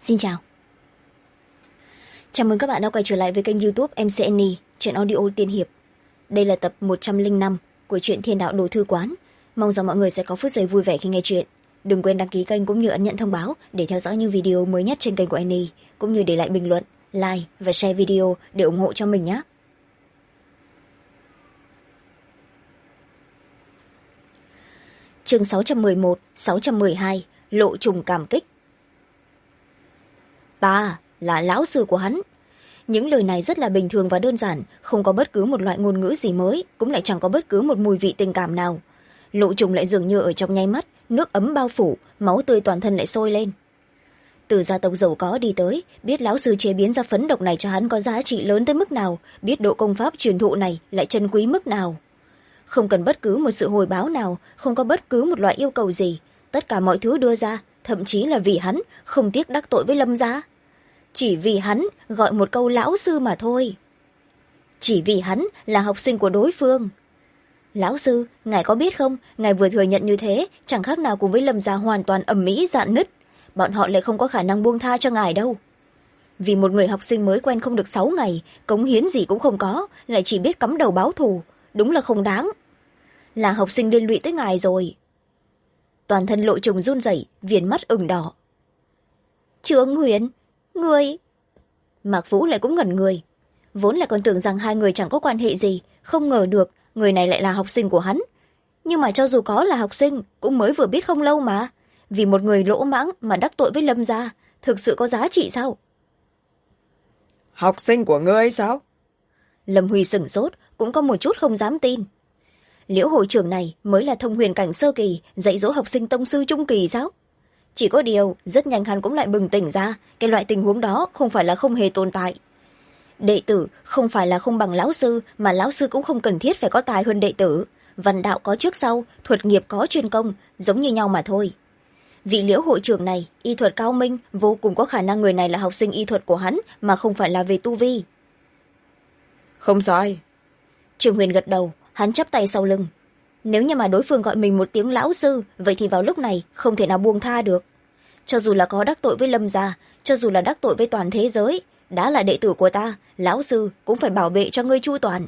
Xin chào. Chào mừng các bạn đã quay trở lại với kênh YouTube MC Annie, truyện audio tiên hiệp. Đây là tập 105 của truyện Thiên Đạo Đồ Thư Quán. Mong rằng mọi người sẽ có phút giây vui vẻ khi nghe chuyện. Đừng quên đăng ký kênh cũng như ấn nhận thông báo để theo dõi những video mới nhất trên kênh của Annie, cũng như để lại bình luận, like và share video để ủng hộ cho mình nhé. Chương 611, 612, Lộ trùng cảm kích. Ta là lão sư của hắn. Những lời này rất là bình thường và đơn giản, không có bất cứ một loại ngôn ngữ gì mới, cũng lại chẳng có bất cứ một mùi vị tình cảm nào. Lộ trùng lại dường như ở trong nháy mắt, nước ấm bao phủ, máu tươi toàn thân lại sôi lên. Từ gia tộc giàu có đi tới, biết lão sư chế biến ra phấn độc này cho hắn có giá trị lớn tới mức nào, biết độ công pháp truyền thụ này lại chân quý mức nào. Không cần bất cứ một sự hồi báo nào, không có bất cứ một loại yêu cầu gì, tất cả mọi thứ đưa ra, thậm chí là vì hắn không tiếc đắc tội với Lâm gia. Chỉ vì hắn gọi một câu lão sư mà thôi. Chỉ vì hắn là học sinh của đối phương. Lão sư, ngài có biết không, ngài vừa thừa nhận như thế chẳng khác nào cùng với Lâm gia hoàn toàn ầm ĩ rạn nứt. Bọn họ lại không có khả năng buông tha cho ngài đâu. Vì một người học sinh mới quen không được 6 ngày, cống hiến gì cũng không có, lại chỉ biết cắm đầu báo thù, đúng là không đáng. Là học sinh liên lụy tới ngài rồi. Toàn thân Lộ trùng run rẩy, viền mắt ửng đỏ. Trương Huyền, ngươi... Mạc Vũ lại cũng ngẩn người. Vốn là còn tưởng rằng hai người chẳng có quan hệ gì, không ngờ được người này lại là học sinh của hắn. Nhưng mà cho dù có là học sinh, cũng mới vừa biết không lâu mà. Vì một người lỗ mãng mà đắc tội với Lâm gia, thực sự có giá trị sao? Học sinh của ngươi sao? Lâm Huy sửng sốt, cũng có một chút không dám tin. Liễu hội trưởng này mới là thông huyền cảnh sơ kỳ, dạy dỗ học sinh tông sư trung kỳ sao? Chỉ có điều, rất nhanh hắn cũng lại bừng tỉnh ra, cái loại tình huống đó không phải là không hề tồn tại. Đệ tử không phải là không bằng lão sư, mà lão sư cũng không cần thiết phải có tài hơn đệ tử. Văn đạo có trước sau, thuật nghiệp có chuyên công, giống như nhau mà thôi. Vị Liễu hội trưởng này, y thuật cao minh, vô cùng có khả năng người này là học sinh y thuật của hắn, mà không phải là về tu vi. Không sai. Trường Huyền gật đầu, hắn chắp tay sau lưng. Nếu như mà đối phương gọi mình một tiếng lão sư, vậy thì vào lúc này không thể nào buông tha được. Cho dù là có đắc tội với Lâm gia, cho dù là đắc tội với toàn thế giới, đã là đệ tử của ta, lão sư cũng phải bảo vệ cho ngươi chu toàn.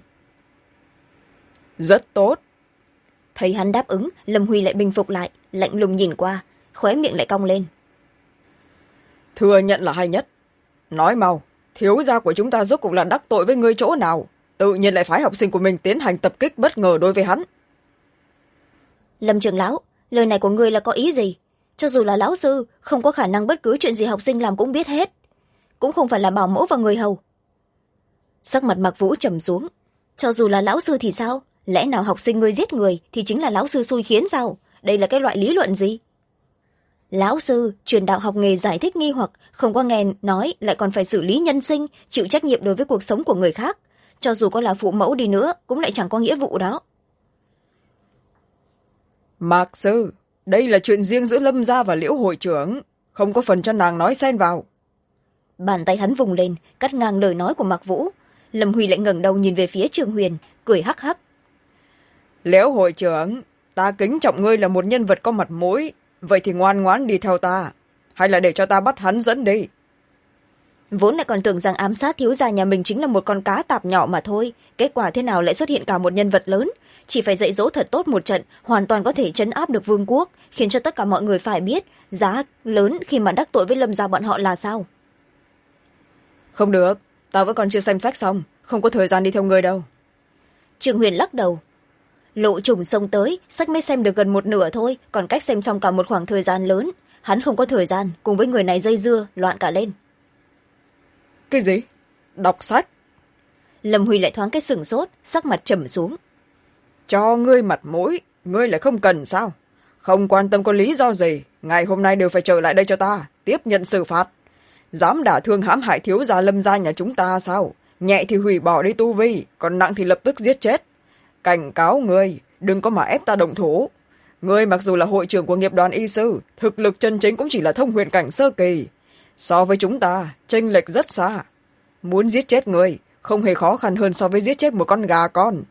Rất tốt. Thấy hắn đáp ứng, Lâm Huy lại bình phục lại, lạnh lùng nhìn qua, khóe miệng lại cong lên. Thừa nhận là hay nhất. Nói mau, thiếu gia của chúng ta rốt cuộc là đắc tội với ngươi chỗ nào? Tự nhiên lại phái học sinh của mình tiến hành tập kích bất ngờ đối với hắn. Lâm trưởng lão, lời này của ngươi là có ý gì? Cho dù là lão sư, không có khả năng bất cứ chuyện gì học sinh làm cũng biết hết. Cũng không phải là bảo mẫu và người hầu. Sắc mặt Mạc Vũ trầm xuống. Cho dù là lão sư thì sao? Lẽ nào học sinh ngươi giết người thì chính là lão sư xui khiến sao? Đây là cái loại lý luận gì? Lão sư, truyền đạo học nghề giải thích nghi hoặc, không có nghe nói lại còn phải xử lý nhân sinh, chịu trách nhiệm đối với cuộc sống của người khác. Cho dù có là phụ mẫu đi nữa, cũng lại chẳng có nghĩa vụ đó. Mạc sư, đây là chuyện riêng giữa Lâm gia và Liễu hội trưởng, không có phần cho nàng nói xen vào. Bàn tay hắn vùng lên, cắt ngang lời nói của Mạc Vũ. Lâm Huy lại ngẩng đầu nhìn về phía Trường Huyền, cười hắc hắc. Liễu hội trưởng, ta kính trọng ngươi là một nhân vật có mặt mũi, vậy thì ngoan ngoãn đi theo ta, hay là để cho ta bắt hắn dẫn đi? Vốn lại còn tưởng rằng ám sát thiếu gia nhà mình chính là một con cá tạp nhỏ mà thôi, kết quả thế nào lại xuất hiện cả một nhân vật lớn. Chỉ phải dạy dỗ thật tốt một trận, hoàn toàn có thể trấn áp được vương quốc, khiến cho tất cả mọi người phải biết giá lớn khi mà đắc tội với Lâm gia bọn họ là sao. Không được, ta vẫn còn chưa xem sách xong, không có thời gian đi theo ngươi đâu. Trường Huyền lắc đầu. Lộ trùng xông tới, sách mới xem được gần một nửa thôi, còn cách xem xong cả một khoảng thời gian lớn. Hắn không có thời gian, cùng với người này dây dưa, loạn cả lên. Cái gì? Đọc sách? Lâm Huy lại thoáng cái sửng sốt, sắc mặt trầm xuống. Cho ngươi mặt mũi, ngươi lại không cần sao? Không quan tâm có lý do gì, ngày hôm nay đều phải trở lại đây cho ta, tiếp nhận xử phạt. Dám đả thương hãm hại thiếu gia Lâm gia nhà chúng ta sao? Nhẹ thì hủy bỏ đi tu vi, còn nặng thì lập tức giết chết. Cảnh cáo ngươi, đừng có mà ép ta động thủ. Ngươi mặc dù là hội trưởng của nghiệp đoàn y sư, thực lực chân chính cũng chỉ là thông huyền cảnh sơ kỳ. So với chúng ta, chênh lệch rất xa. Muốn giết chết ngươi, không hề khó khăn hơn so với giết chết một con gà con.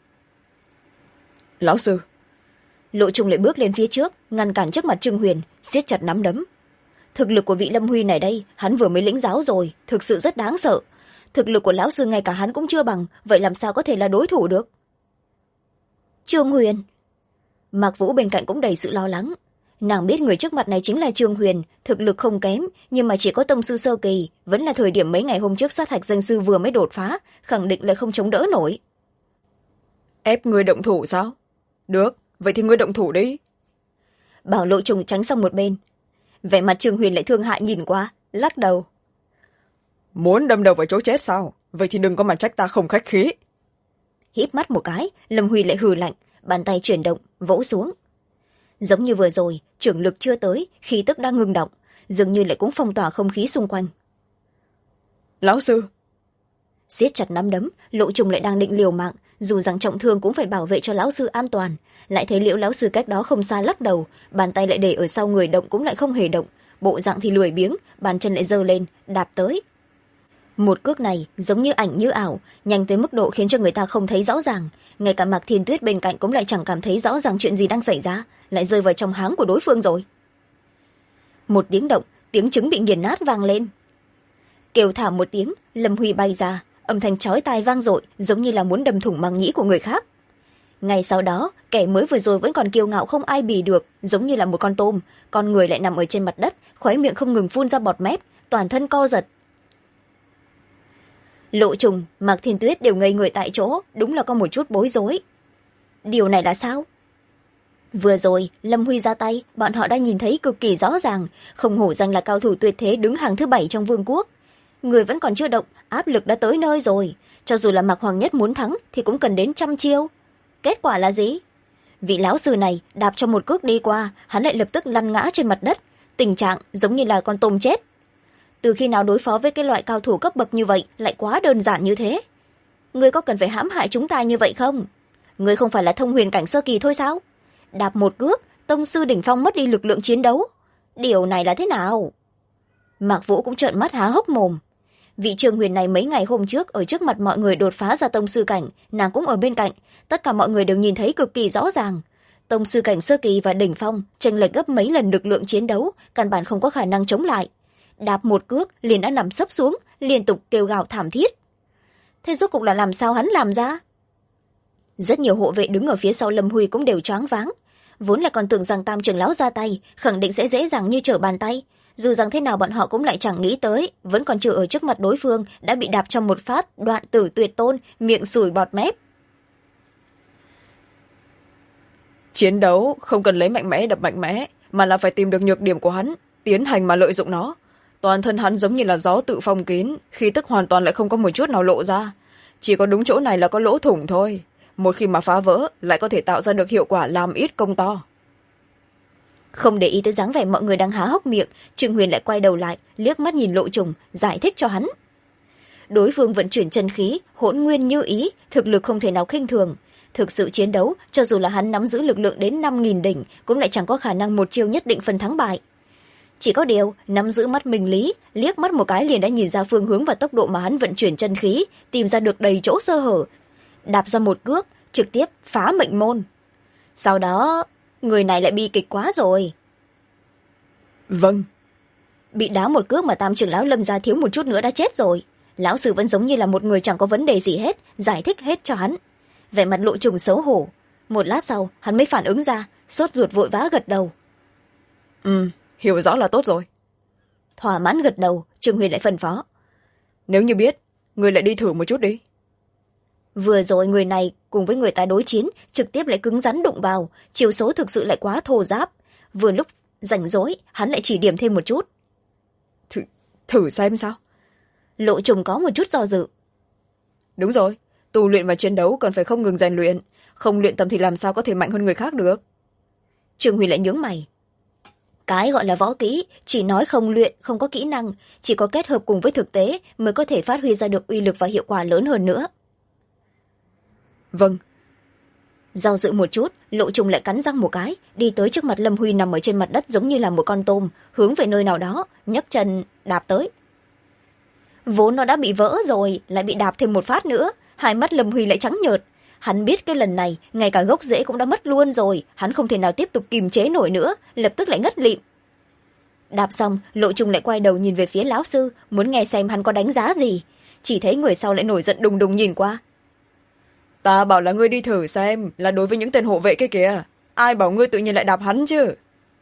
Lão sư. Lộ trùng lại bước lên phía trước, ngăn cản trước mặt Trương Huyền, siết chặt nắm đấm. thực lực của vị Lâm Huy này đây, hắn vừa mới lĩnh giáo rồi, thực sự rất đáng sợ. Thực lực của lão sư ngay cả hắn cũng chưa bằng, vậy làm sao có thể là đối thủ được? Trương Huyền. Mạc Vũ bên cạnh cũng đầy sự lo lắng. Nàng biết người trước mặt này chính là Trương Huyền, thực lực không kém, nhưng mà chỉ có tông sư sơ kỳ, vẫn là thời điểm mấy ngày hôm trước sát hạch danh sư vừa mới đột phá, khẳng định lại không chống đỡ nổi. Ép ngươi động thủ sao? Được, vậy thì ngươi động thủ đi. Bảo Lộ Trùng tránh sang một bên. Vẻ mặt Trương Huyền lại thương hại nhìn qua, lắc đầu. Muốn đâm đầu vào chỗ chết sao? Vậy thì đừng có mà trách ta không khách khí. Híp mắt một cái, Lâm Huy lại hừ lạnh, bàn tay chuyển động, vỗ xuống. Giống như vừa rồi, trưởng lực chưa tới, khí tức đang ngừng động, dường như lại cũng phong tỏa không khí xung quanh. Lão sư. Siết chặt nắm đấm, Lộ Trùng lại đang định liều mạng, dù rằng trọng thương cũng phải bảo vệ cho lão sư an toàn. Lại thấy Liễu lão sư cách đó không xa lắc đầu, bàn tay lại để ở sau người, động cũng lại không hề động, bộ dạng thì lười biếng, bàn chân lại giơ lên, đạp tới. Một cước này giống như ảnh như ảo, nhanh tới mức độ khiến cho người ta không thấy rõ ràng. Ngay cả Mạc Thiên Tuyết bên cạnh cũng lại chẳng cảm thấy rõ ràng chuyện gì đang xảy ra, lại rơi vào trong háng của đối phương rồi. Một tiếng động, tiếng trứng bị nghiền nát vang lên. Kêu thảm một tiếng, Lâm Huy bay ra, âm thanh chói tai vang dội, giống như là muốn đâm thủng màng nhĩ của người khác. Ngay sau đó, kẻ mới vừa rồi vẫn còn kiêu ngạo không ai bì được, giống như là một con tôm, con người lại nằm ở trên mặt đất, khóe miệng không ngừng phun ra bọt mép, toàn thân co giật. Lộ Trùng, Mạc Thiên Tuyết đều ngây người tại chỗ, đúng là có một chút bối rối. Điều này là sao? Vừa rồi, Lâm Huy ra tay, bọn họ đã nhìn thấy cực kỳ rõ ràng, không hổ danh là cao thủ tuyệt thế đứng hàng thứ 7 trong vương quốc. Người vẫn còn chưa động, áp lực đã tới nơi rồi. Cho dù là Mạc Hoàng Nhất muốn thắng thì cũng cần đến 100 chiêu. Kết quả là gì? Vị lão sư này đạp cho một cước đi qua, hắn lại lập tức lăn ngã trên mặt đất, tình trạng giống như là con tôm chết. Từ khi nào đối phó với cái loại cao thủ cấp bậc như vậy lại quá đơn giản như thế? Ngươi có cần phải hãm hại chúng ta như vậy không? Ngươi không phải là thông huyền cảnh sơ kỳ thôi sao? Đạp một cước, tông sư đỉnh phong mất đi lực lượng chiến đấu. Điều này là thế nào? Mạc Vũ cũng trợn mắt há hốc mồm. Vị Trương Huyền này mấy ngày hôm trước ở trước mặt mọi người đột phá ra tông sư cảnh, nàng cũng ở bên cạnh, tất cả mọi người đều nhìn thấy cực kỳ rõ ràng. Tông sư cảnh sơ kỳ và đỉnh phong chênh lệch gấp mấy lần lực lượng chiến đấu, căn bản không có khả năng chống lại. Đạp một cước liền đã nằm sấp xuống, liên tục kêu gào thảm thiết. Thế rốt cục là làm sao hắn làm ra? Rất nhiều hộ vệ đứng ở phía sau Lâm Huy cũng đều choáng váng, vốn là còn tưởng rằng Tam trưởng lão ra tay khẳng định sẽ dễ dàng như trở bàn tay, dù rằng thế nào bọn họ cũng lại chẳng nghĩ tới, vẫn còn chưa ở trước mặt đối phương đã bị đạp trong một phát đoạn tử tuyệt tôn, miệng sùi bọt mép. Chiến đấu không cần lấy mạnh mẽ đập mạnh mẽ, mà là phải tìm được nhược điểm của hắn, tiến hành mà lợi dụng nó. Toàn thân hắn giống như là gió tự phong kín, khí tức hoàn toàn lại không có một chút nào lộ ra, chỉ có đúng chỗ này là có lỗ thủng thôi. Một khi mà phá vỡ lại có thể tạo ra được hiệu quả làm ít công to. Không để ý tới dáng vẻ mọi người đang há hốc miệng, Trương Huyền lại quay đầu lại, liếc mắt nhìn Lộ Trùng, giải thích cho hắn. Đối phương vận chuyển chân khí, hỗn nguyên như ý, thực lực không thể nào khinh thường. Thực sự chiến đấu, cho dù là hắn nắm giữ lực lượng đến 5.000 đỉnh, cũng lại chẳng có khả năng một chiêu nhất định phần thắng bại. Chỉ có điều, nắm giữ mắt minh lý, liếc mắt một cái liền đã nhìn ra phương hướng và tốc độ mà hắn vận chuyển chân khí, tìm ra được đầy chỗ sơ hở. Đạp ra một cước, trực tiếp phá mệnh môn. Sau đó, người này lại bi kịch quá rồi. Vâng. Bị đá một cước mà Tam trưởng lão Lâm gia thiếu một chút nữa đã chết rồi. Lão sư vẫn giống như là một người chẳng có vấn đề gì hết, giải thích hết cho hắn. Vẻ mặt Lộ Trùng xấu hổ. Một lát sau, hắn mới phản ứng ra, sốt ruột vội vã gật đầu. Hiểu rõ là tốt rồi. Thỏa mãn gật đầu, Trương Huyền lại phân phó. Nếu như biết, người lại đi thử một chút đi. Vừa rồi người này cùng với người ta đối chiến, trực tiếp lại cứng rắn đụng vào, chiều số thực sự lại quá thô ráp. Vừa lúc rảnh rỗi, hắn lại chỉ điểm thêm một chút. Thử xem sao? Lộ Trùng có một chút do dự. Đúng rồi, tu luyện và chiến đấu cần phải không ngừng rèn luyện, không luyện tâm thì làm sao có thể mạnh hơn người khác được. Trương Huy lại nhướng mày. Cái gọi là võ kỹ, chỉ nói không luyện, không có kỹ năng, chỉ có kết hợp cùng với thực tế mới có thể phát huy ra được uy lực và hiệu quả lớn hơn nữa. Vâng. Do dự một chút, Lộ Trùng lại cắn răng một cái, đi tới trước mặt Lâm Huy nằm ở trên mặt đất giống như là một con tôm, hướng về nơi nào đó, nhấc chân đạp tới. Vốn nó đã bị vỡ rồi, lại bị đạp thêm một phát nữa, hai mắt Lâm Huy lại trắng nhợt. Hắn biết cái lần này, ngay cả gốc rễ cũng đã mất luôn rồi, hắn không thể nào tiếp tục kìm chế nổi nữa, lập tức lại ngất lịm. đạp xong Lộ Trùng lại quay đầu nhìn về phía lão sư, muốn nghe xem hắn có đánh giá gì. Chỉ thấy người sau lại nổi giận đùng đùng nhìn qua. Ta bảo là ngươi đi thử xem, là đối với những tên hộ vệ kia kìa, ai bảo ngươi tự nhiên lại đạp hắn chứ.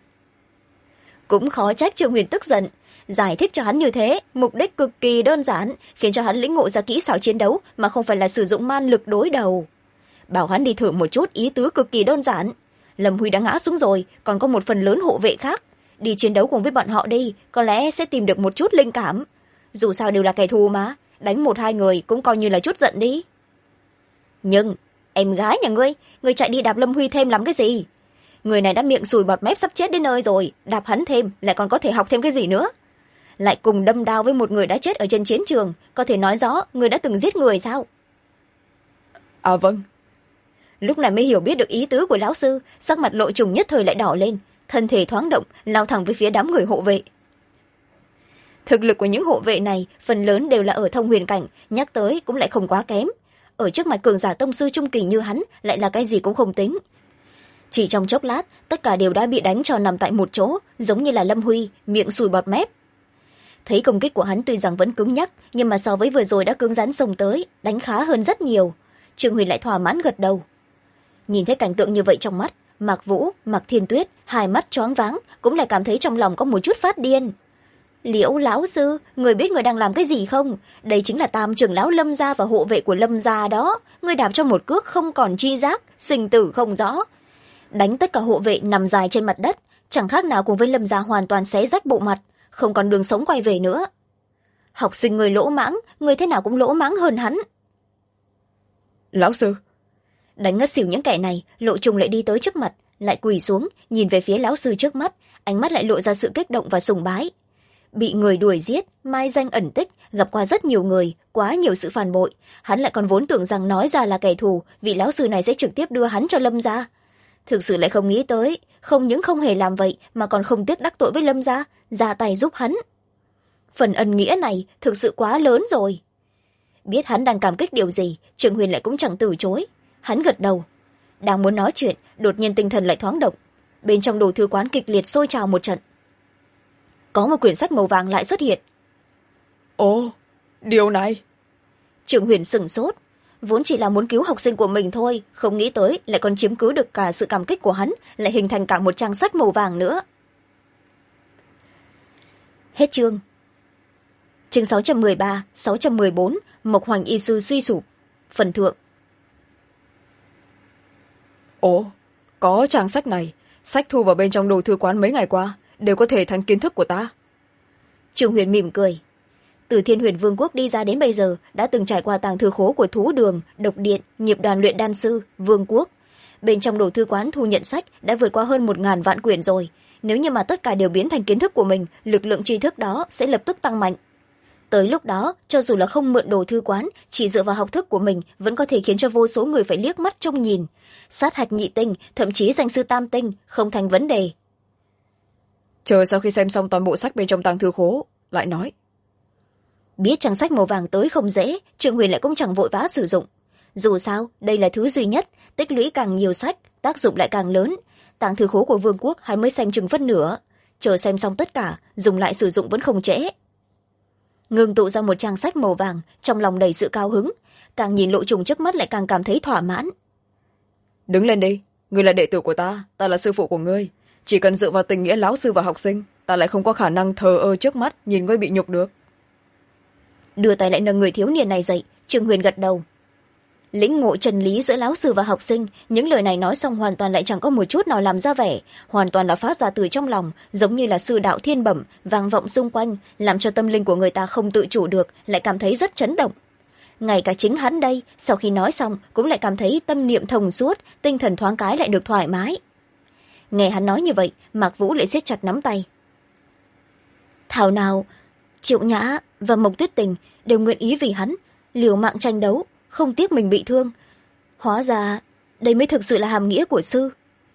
Cũng khó trách Trương Huyền tức giận, giải thích cho hắn như thế mục đích cực kỳ đơn giản, khiến cho hắn lĩnh ngộ ra kỹ xảo chiến đấu mà không phải là sử dụng man lực đối đầu. Bảo hắn đi thử một chút, ý tứ cực kỳ đơn giản. Lâm Huy đã ngã xuống rồi, còn có một phần lớn hộ vệ khác, đi chiến đấu cùng với bọn họ đi, có lẽ sẽ tìm được một chút linh cảm. Dù sao đều là kẻ thù mà, đánh một hai người cũng coi như là chút giận đi. Nhưng em gái nhà ngươi chạy đi đạp Lâm Huy thêm làm cái gì? Người này đã miệng sùi bọt mép sắp chết đến nơi rồi, đạp hắn thêm lại còn có thể học thêm cái gì nữa? Lại cùng đâm đao với một người đã chết ở trên chiến trường, có thể nói rõ người đã từng giết người sao? À vâng. Lúc này mới hiểu biết được ý tứ của lão sư, sắc mặt Lộ Trùng nhất thời lại đỏ lên, thân thể thoáng động, lao thẳng về phía đám người hộ vệ. Thực lực của những hộ vệ này phần lớn đều là ở thông huyền cảnh, nhắc tới cũng lại không quá kém. Ở trước mặt cường giả tông sư trung kỳ như hắn lại là cái gì cũng không tính. Chỉ trong chốc lát, tất cả đều đã bị đánh cho nằm tại một chỗ, giống như là Lâm Huy, miệng sùi bọt mép. Thấy công kích của hắn tuy rằng vẫn cứng nhắc, nhưng mà so với vừa rồi đã cứng rắn xông tới, đánh khá hơn rất nhiều. Trương Huyền lại thỏa mãn gật đầu. Nhìn thấy cảnh tượng như vậy trong mắt, Mạc Vũ, Mạc Thiên Tuyết, hai mắt choáng váng, cũng lại cảm thấy trong lòng có một chút phát điên. Liễu lão sư, người biết người đang làm cái gì không? Đây chính là tam trưởng lão Lâm gia và hộ vệ của Lâm gia đó. Người đạp cho một cước không còn chi giác, sinh tử không rõ. Đánh tất cả hộ vệ nằm dài trên mặt đất, chẳng khác nào cùng với Lâm gia hoàn toàn xé rách bộ mặt, không còn đường sống quay về nữa. Học sinh người lỗ mãng, người thế nào cũng lỗ mãng hơn hắn. Lão sư. Đánh ngất xỉu những kẻ này, Lộ Trùng lại đi tới trước mặt, lại quỳ xuống, nhìn về phía lão sư trước mắt, ánh mắt lại lộ ra sự kích động và sùng bái. Bị người đuổi giết, mai danh ẩn tích, gặp qua rất nhiều người, quá nhiều sự phản bội, hắn lại còn vốn tưởng rằng nói ra là kẻ thù, vị lão sư này sẽ trực tiếp đưa hắn cho Lâm gia. Thực sự lại không nghĩ tới, không những không hề làm vậy mà còn không tiếc đắc tội với Lâm gia, ra tay giúp hắn. Phần ân nghĩa này thực sự quá lớn rồi. Biết hắn đang cảm kích điều gì, Trương Huyền lại cũng chẳng từ chối. Hắn gật đầu. Đang muốn nói chuyện, đột nhiên tinh thần lại thoáng động. Bên trong đồ thư quán kịch liệt sôi trào một trận. Có một quyển sách màu vàng lại xuất hiện. Ồ, điều này. Trương Huyền sửng sốt. Vốn chỉ là muốn cứu học sinh của mình thôi, không nghĩ tới lại còn chiếm cứ được cả sự cảm kích của hắn, lại hình thành cả một trang sách màu vàng nữa. Hết chương. Chương 613, 614, Mộc Hoành y sư suy sụp. Phần thượng. Ồ, có trang sách này, sách thu vào bên trong đồ thư quán mấy ngày qua, đều có thể thành kiến thức của ta. Trương Huyền mỉm cười. Từ Thiên Huyền Vương quốc đi ra đến bây giờ, đã từng trải qua tàng thư khố của Thú Đường, Độc Điện, Nghiệp đoàn luyện đan sư, Vương quốc. Bên trong đồ thư quán thu nhận sách đã vượt qua hơn 1000 vạn quyển rồi. Nếu như mà tất cả đều biến thành kiến thức của mình, lực lượng tri thức đó sẽ lập tức tăng mạnh. Tới lúc đó, cho dù là không mượn đồ thư quán, chỉ dựa vào học thức của mình vẫn có thể khiến cho vô số người phải liếc mắt trông nhìn. Sát hạch nhị tinh, thậm chí danh sư tam tinh, không thành vấn đề. Chờ sau khi xem xong toàn bộ sách bên trong tàng thư khố, lại nói. Biết trang sách màu vàng tới không dễ, Trương Huyền lại cũng chẳng vội vã sử dụng. Dù sao, đây là thứ duy nhất, tích lũy càng nhiều sách, tác dụng lại càng lớn. Tàng thư khố của Vương quốc hắn mới xem chừng phân nửa. Chờ xem xong tất cả, dùng lại sử dụng vẫn không trễ. Ngưng tụ ra một trang sách màu vàng, trong lòng đầy sự cao hứng. Càng nhìn Lộ Trùng trước mắt lại càng cảm thấy thỏa mãn. Đứng lên đi, ngươi là đệ tử của ta là sư phụ của ngươi. Chỉ cần dựa vào tình nghĩa lão sư và học sinh, ta lại không có khả năng thờ ơ trước mắt nhìn ngươi bị nhục được. Đưa tay lại nâng người thiếu niên này dậy, Trương Huyền gật đầu. Lĩnh ngộ chân lý giữa lão sư và học sinh, những lời này nói xong hoàn toàn lại chẳng có một chút nào làm ra vẻ, hoàn toàn là phát ra từ trong lòng, giống như là sư đạo thiên bẩm vang vọng xung quanh, làm cho tâm linh của người ta không tự chủ được, lại cảm thấy rất chấn động. Ngay cả chính hắn đây, sau khi nói xong cũng lại cảm thấy tâm niệm thông suốt, tinh thần thoáng cái lại được thoải mái. Nghe hắn nói như vậy, Mạc Vũ lại siết chặt nắm tay. Thảo nào Triệu Nhã và Mộc Tuyết Tình đều nguyện ý vì hắn liều mạng tranh đấu, không tiếc mình bị thương. Hóa ra đây mới thực sự là hàm nghĩa của sư.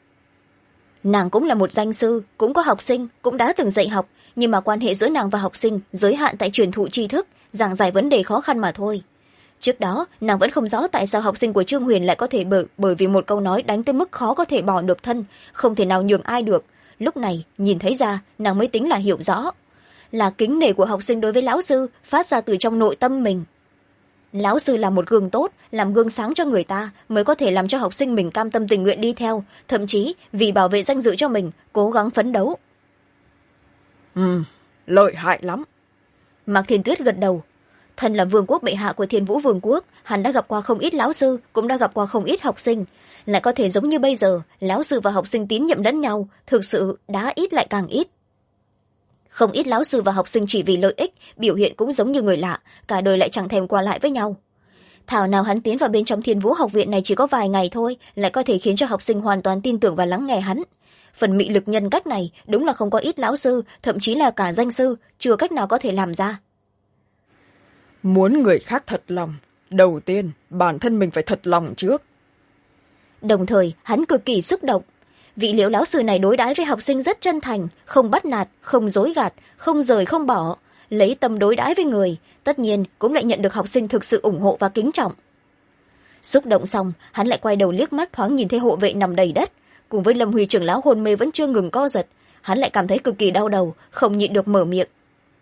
Nàng cũng là một danh sư, cũng có học sinh, cũng đã từng dạy học, nhưng mà quan hệ giữa nàng và học sinh giới hạn tại truyền thụ tri thức, giảng giải vấn đề khó khăn mà thôi. Trước đó nàng vẫn không rõ tại sao học sinh của Trương Huyền lại có thể bởi vì một câu nói đánh tới mức khó có thể bỏ được thân, không thể nào nhường ai được, lúc này nhìn thấy ra nàng mới tính là hiểu rõ, là kính nể của học sinh đối với lão sư phát ra từ trong nội tâm mình. Lão sư là một gương tốt, làm gương sáng cho người ta mới có thể làm cho học sinh mình cam tâm tình nguyện đi theo, thậm chí vì bảo vệ danh dự cho mình cố gắng phấn đấu. Lợi hại lắm. Mạc Thiên Tuyết gật đầu. Thân là vương quốc bệ hạ của Thiên Vũ Vương quốc, hắn đã gặp qua không ít lão sư, cũng đã gặp qua không ít học sinh, lại có thể giống như bây giờ lão sư và học sinh tín nhiệm lẫn nhau, thực sự đã ít lại càng ít. Không ít lão sư và học sinh chỉ vì lợi ích, biểu hiện cũng giống như người lạ, cả đời lại chẳng thèm qua lại với nhau. Thảo nào hắn tiến vào bên trong Thiên Vũ học viện này chỉ có vài ngày thôi, lại có thể khiến cho học sinh hoàn toàn tin tưởng và lắng nghe hắn. Phần mị lực nhân cách này đúng là không có ít lão sư, thậm chí là cả danh sư chưa cách nào có thể làm ra. Muốn người khác thật lòng, đầu tiên bản thân mình phải thật lòng trước. Đồng thời hắn cực kỳ xúc động. Vị Liễu lão sư này đối đãi với học sinh rất chân thành, không bắt nạt, không dối gạt, không rời không bỏ, lấy tâm đối đãi với người, tất nhiên cũng lại nhận được học sinh thực sự ủng hộ và kính trọng. Xúc động xong, hắn lại quay đầu liếc mắt thoáng nhìn thấy hộ vệ nằm đầy đất, cùng với Lâm Huy trưởng lão hôn mê vẫn chưa ngừng co giật, hắn lại cảm thấy cực kỳ đau đầu, không nhịn được mở miệng.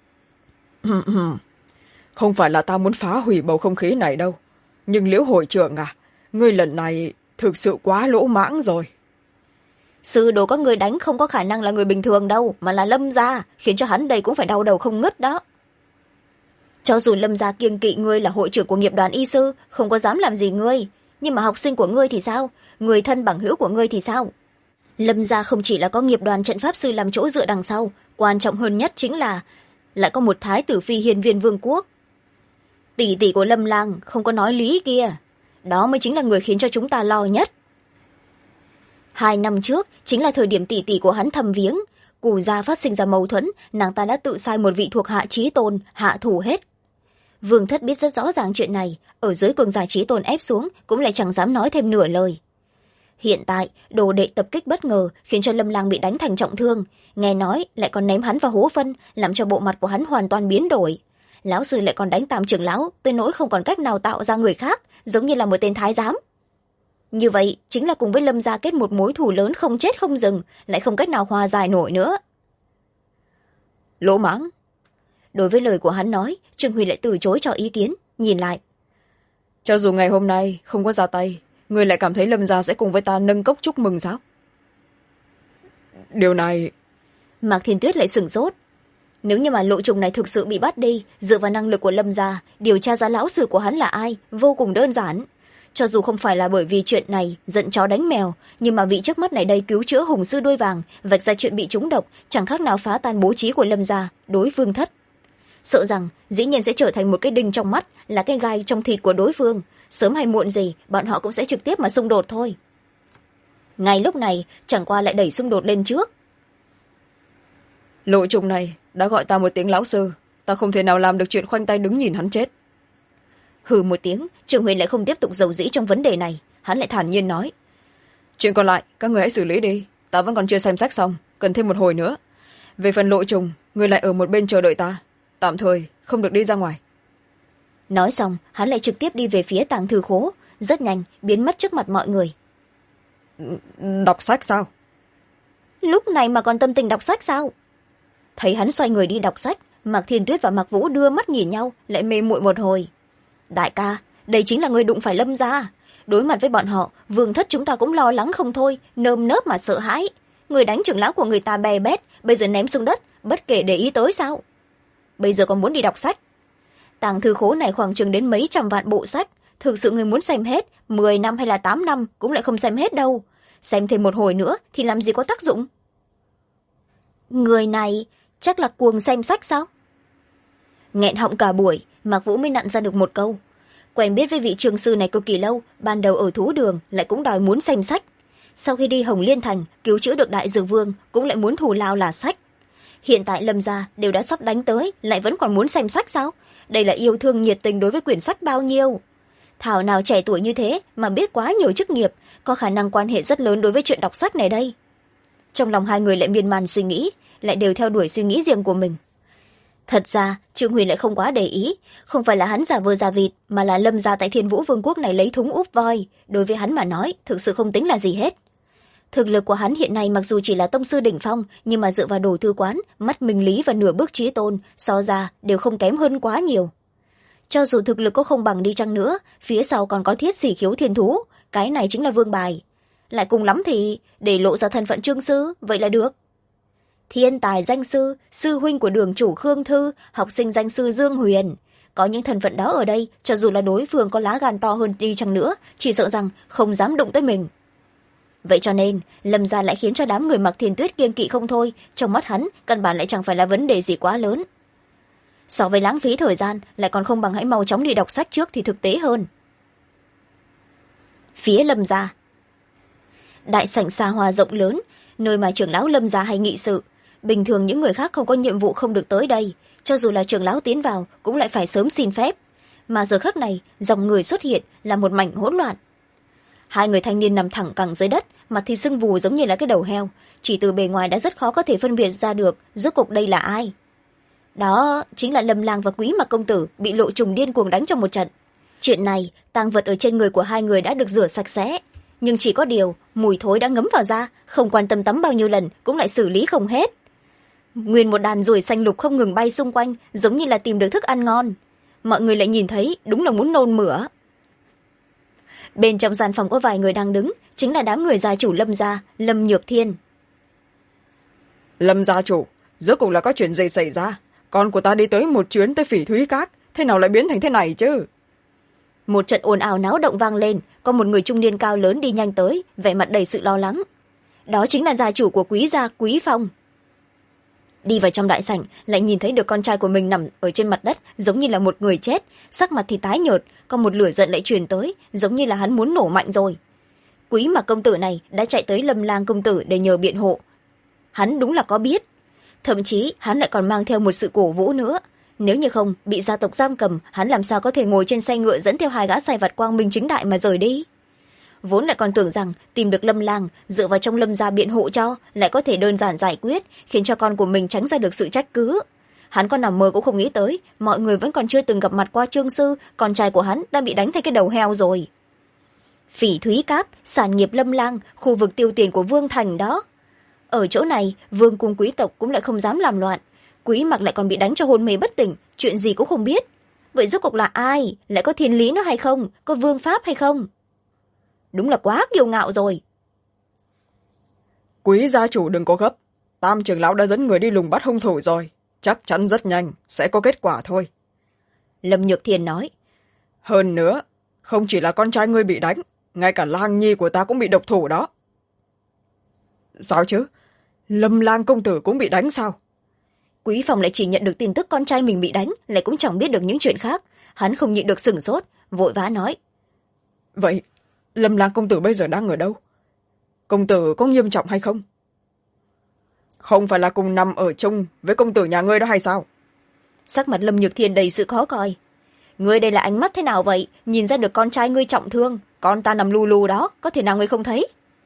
Không phải là ta muốn phá hủy bầu không khí này đâu, nhưng Liễu hội trưởng à, ngươi lần này thực sự quá lỗ mãng rồi. Sư đồ các người đánh không có khả năng là người bình thường đâu, mà là Lâm gia, khiến cho hắn đây cũng phải đau đầu không ngớt đó. Cho dù Lâm gia kiêng kỵ ngươi là hội trưởng của nghiệp đoàn y sư, không có dám làm gì ngươi, nhưng mà học sinh của ngươi thì sao, người thân bằng hữu của ngươi thì sao? Lâm gia không chỉ là có nghiệp đoàn trận pháp sư làm chỗ dựa đằng sau, quan trọng hơn nhất chính là lại có một thái tử phi hiền viên vương quốc. Tỷ tỷ của Lâm lang không có nói lý kia, đó mới chính là người khiến cho chúng ta lo nhất. 2 năm trước chính là thời điểm tỷ tỷ của hắn thầm viếng, Cù gia phát sinh ra mâu thuẫn, nàng ta đã tự sai một vị thuộc hạ chí tôn hạ thủ hết. Vương thất biết rất rõ ràng chuyện này, ở dưới cường giả chí tôn ép xuống cũng lại chẳng dám nói thêm nửa lời. Hiện tại đồ đệ tập kích bất ngờ khiến cho Lâm lang bị đánh thành trọng thương, nghe nói lại còn ném hắn vào hố phân, làm cho bộ mặt của hắn hoàn toàn biến đổi. Lão sư lại còn đánh Tam trưởng lão tới nỗi không còn cách nào tạo ra người khác, giống như là một tên thái giám. Như vậy chính là cùng với Lâm gia kết một mối thù lớn không chết không dừng, lại không cách nào hòa giải nổi nữa. Lỗ mãng. Đối với lời của hắn nói, Trương Huy lại từ chối cho ý kiến, nhìn lại. Cho dù ngày hôm nay không có ra tay, người lại cảm thấy Lâm gia sẽ cùng với ta nâng cốc chúc mừng sao? Điều này... Mạc Thiên Tuyết lại sửng sốt. Nếu như mà Lộ Trùng này thực sự bị bắt đi, dựa vào năng lực của Lâm gia, điều tra ra lão sư của hắn là ai, vô cùng đơn giản. Cho dù không phải là bởi vì chuyện này giận chó đánh mèo, nhưng mà vị trước mắt này đây cứu chữa hùng sư đuôi vàng, vạch ra chuyện bị trúng độc, chẳng khác nào phá tan bố trí của Lâm gia đối Vương thất. Sợ rằng dĩ nhiên sẽ trở thành một cái đinh trong mắt, là cái gai trong thịt của đối phương, sớm hay muộn gì bọn họ cũng sẽ trực tiếp mà xung đột thôi. Ngay lúc này chẳng qua lại đẩy xung đột lên trước. Lộ Trùng này đã gọi ta một tiếng lão sư, ta không thể nào làm được chuyện khoanh tay đứng nhìn hắn chết. Hừ một tiếng, Trường Huyền lại không tiếp tục dầu dĩ trong vấn đề này, hắn lại thản nhiên nói. Chuyện còn lại các người hãy xử lý đi, ta vẫn còn chưa xem sách xong, cần thêm một hồi nữa. Về phần Lộ Trùng, người lại ở một bên chờ đợi ta, tạm thời không được đi ra ngoài. Nói xong hắn lại trực tiếp đi về phía tàng thư khố, rất nhanh biến mất trước mặt mọi người. Đọc sách sao? Lúc này mà còn tâm tình đọc sách sao? Thấy hắn xoay người đi đọc sách, Mạc Thiên Tuyết và Mạc Vũ đưa mắt nhìn nhau, lại mê muội một hồi. Đại ca, đây chính là người đụng phải Lâm gia. Đối mặt với bọn họ, Vương thất chúng ta cũng lo lắng không thôi, nơm nớp mà sợ hãi. Người đánh trưởng lão của người ta bè bét, bây giờ ném xuống đất, bất kể để ý tới sao? Bây giờ còn muốn đi đọc sách? Tàng thư khố này khoảng chừng đến mấy trăm vạn bộ sách, thực sự người muốn xem hết, 10 năm hay là 8 năm cũng lại không xem hết đâu. Xem thêm một hồi nữa thì làm gì có tác dụng? Người này chắc là cuồng xem sách sao? Nghẹn họng cả buổi, Mạc Vũ mới nặn ra được một câu. Quen biết với vị trường sư này cực kỳ lâu, ban đầu ở thú đường lại cũng đòi muốn xem sách. Sau khi đi Hồng Liên Thành cứu chữa được Đại Dược Vương cũng lại muốn thù lao là sách. Hiện tại Lâm gia đều đã sắp đánh tới, lại vẫn còn muốn xem sách sao? Đây là yêu thương nhiệt tình đối với quyển sách bao nhiêu? Thảo nào trẻ tuổi như thế mà biết quá nhiều chức nghiệp, có khả năng quan hệ rất lớn đối với chuyện đọc sách này đây. Trong lòng hai người lại miên man suy nghĩ, lại đều theo đuổi suy nghĩ riêng của mình. Thật ra Trương Huyền lại không quá để ý, không phải là hắn giả vờ giả vịt, mà là Lâm gia tại Thiên Vũ Vương quốc này lấy thúng úp voi, đối với hắn mà nói thực sự không tính là gì hết. thực lực của hắn hiện nay mặc dù chỉ là tông sư đỉnh phong, nhưng mà dựa vào đồ thư quán, mắt minh lý và nửa bước trí tôn so ra đều không kém hơn quá nhiều. Cho dù thực lực có không bằng đi chăng nữa, phía sau còn có thiết xỉ khiếu thiên thú, cái này chính là vương bài. Lại cùng lắm thì để lộ ra thân phận trương sư, vậy là được. Thiên tài danh sư, sư huynh của đường chủ Khương Thư, học sinh danh sư Dương Huyền. Có những thân phận đó ở đây, cho dù là đối phương có lá gan to hơn đi chăng nữa, chỉ sợ rằng không dám đụng tới mình. Vậy cho nên, Lâm gia lại khiến cho đám người Mặc Thiên Tuyết kiêng kỵ không thôi, trong mắt hắn, căn bản lại chẳng phải là vấn đề gì quá lớn. So với lãng phí thời gian, lại còn không bằng hãy mau chóng đi đọc sách trước thì thực tế hơn. Phía Lâm gia, đại sảnh xa hoa rộng lớn, nơi mà trưởng lão Lâm gia hay nghị sự. Bình thường những người khác không có nhiệm vụ không được tới đây, cho dù là trưởng lão tiến vào cũng lại phải sớm xin phép. Mà giờ khắc này, dòng người xuất hiện là một mảnh hỗn loạn. Hai người thanh niên nằm thẳng cẳng dưới đất, mặt thì sưng vù giống như là cái đầu heo, chỉ từ bề ngoài đã rất khó có thể phân biệt ra được rốt cuộc đây là ai. Đó chính là Lâm Lang và Quý Mặc công tử bị Lộ Trùng điên cuồng đánh trong một trận. Chuyện này, tang vật ở trên người của hai người đã được rửa sạch sẽ, nhưng chỉ có điều mùi thối đã ngấm vào da, không quan tâm tắm bao nhiêu lần cũng lại xử lý không hết. Nguyên một đàn ruồi xanh lục không ngừng bay xung quanh, giống như là tìm được thức ăn ngon. Mọi người lại nhìn thấy, đúng là muốn nôn mửa. Bên trong gian phòng có vài người đang đứng, chính là đám người gia chủ Lâm gia, Lâm Nhược Thiên. Lâm gia chủ, rốt cuộc là có chuyện gì xảy ra? Con của ta đi tới một chuyến tới Phỉ Thúy Các, thế nào lại biến thành thế này chứ? Một trận ồn ào náo động vang lên, có một người trung niên cao lớn đi nhanh tới, vẻ mặt đầy sự lo lắng. Đó chính là gia chủ của Quý gia, Quý Phong. Đi vào trong đại sảnh, lại nhìn thấy được con trai của mình nằm ở trên mặt đất, giống như là một người chết, sắc mặt thì tái nhợt, có một lửa giận lại truyền tới, giống như là hắn muốn nổ mạnh rồi. Quý Mặc công tử này đã chạy tới Lâm Lang công tử để nhờ biện hộ. Hắn đúng là có biết, thậm chí hắn lại còn mang theo một sự cổ vũ nữa. Nếu như không bị gia tộc giam cầm, hắn làm sao có thể ngồi trên xe ngựa dẫn theo hai gã sai vặt quang minh chính đại mà rời đi. Vốn lại còn tưởng rằng tìm được Lâm Lang, dựa vào trong Lâm gia biện hộ cho, lại có thể đơn giản giải quyết, khiến cho con của mình tránh ra được sự trách cứ. Hắn còn nằm mơ cũng không nghĩ tới, mọi người vẫn còn chưa từng gặp mặt qua trương sư, con trai của hắn đã bị đánh thành cái đầu heo rồi. Phỉ Thúy Các, sản nghiệp Lâm Lang, khu vực tiêu tiền của Vương Thành đó. Ở chỗ này, vương cung quý tộc cũng lại không dám làm loạn. Quý Mặc lại còn bị đánh cho hôn mê bất tỉnh, chuyện gì cũng không biết. Vậy rốt cuộc là ai? Lại có thiên lý nó hay không? Có vương pháp hay không? Đúng là quá kiêu ngạo rồi. Quý gia chủ đừng có gấp, Tam trưởng lão đã dẫn người đi lùng bắt hung thủ rồi, chắc chắn rất nhanh sẽ có kết quả thôi. Lâm Nhược Thiên nói. Hơn nữa, không chỉ là con trai ngươi bị đánh, ngay cả Lang nhi của ta cũng bị độc thủ đó. Sao chứ? Lâm Lang công tử cũng bị đánh sao? Quý Phong lại chỉ nhận được tin tức con trai mình bị đánh, lại cũng chẳng biết được những chuyện khác. Hắn không nhịn được sửng sốt, vội vã nói. Vậy Lâm Lang công tử bây giờ đang ở đâu? Công tử có nghiêm trọng hay không? Không phải là cùng nằm ở chung với công tử nhà ngươi đó hay sao? Sắc mặt Lâm Nhược Thiên đầy sự khó coi. Ngươi đây là ánh mắt thế nào vậy? Nhìn ra được con trai ngươi trọng thương, con ta nằm lù lù đó, có thể nào ngươi không thấy?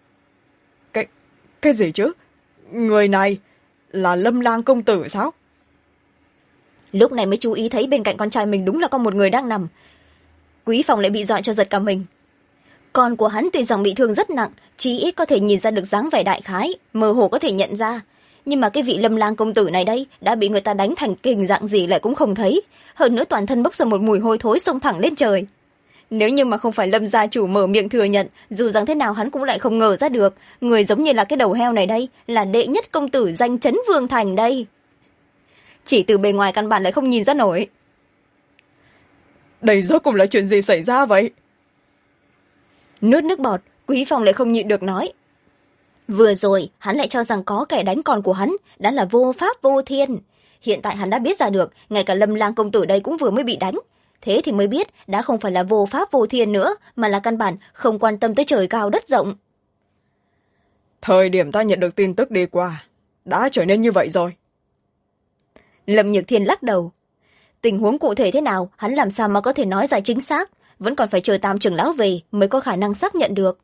Cái gì chứ? Người này là Lâm Lang công tử sao? Lúc này mới chú ý thấy bên cạnh con trai mình đúng là có một người đang nằm. Quý Phong lại bị dọa cho giật cả mình. Con của hắn tuy rằng bị thương rất nặng, chí ít có thể nhìn ra được dáng vẻ đại khái, mơ hồ có thể nhận ra. Nhưng mà cái vị Lâm Lang công tử này đây đã bị người ta đánh thành kình dạng gì lại cũng không thấy. Hơn nữa toàn thân bốc ra một mùi hôi thối xông thẳng lên trời. Nếu như mà không phải Lâm gia chủ mở miệng thừa nhận, dù rằng thế nào hắn cũng lại không ngờ ra được, người giống như là cái đầu heo này đây là đệ nhất công tử danh chấn Vương Thành đây. Chỉ từ bề ngoài căn bản lại không nhìn ra nổi. Đây rốt cuộc là chuyện gì xảy ra vậy? Nuốt nước bọt, Quý Phong lại không nhịn được nói. Vừa rồi hắn lại cho rằng có kẻ đánh con của hắn đã là vô pháp vô thiên. Hiện tại hắn đã biết ra được, ngay cả Lâm Lang công tử đây cũng vừa mới bị đánh. Thế thì mới biết đã không phải là vô pháp vô thiên nữa, mà là căn bản không quan tâm tới trời cao đất rộng. Thời điểm ta nhận được tin tức đi qua đã trở nên như vậy rồi. Lâm Nhược Thiên lắc đầu. Tình huống cụ thể thế nào hắn làm sao mà có thể nói ra chính xác, vẫn còn phải chờ Tam trưởng lão về mới có khả năng xác nhận được.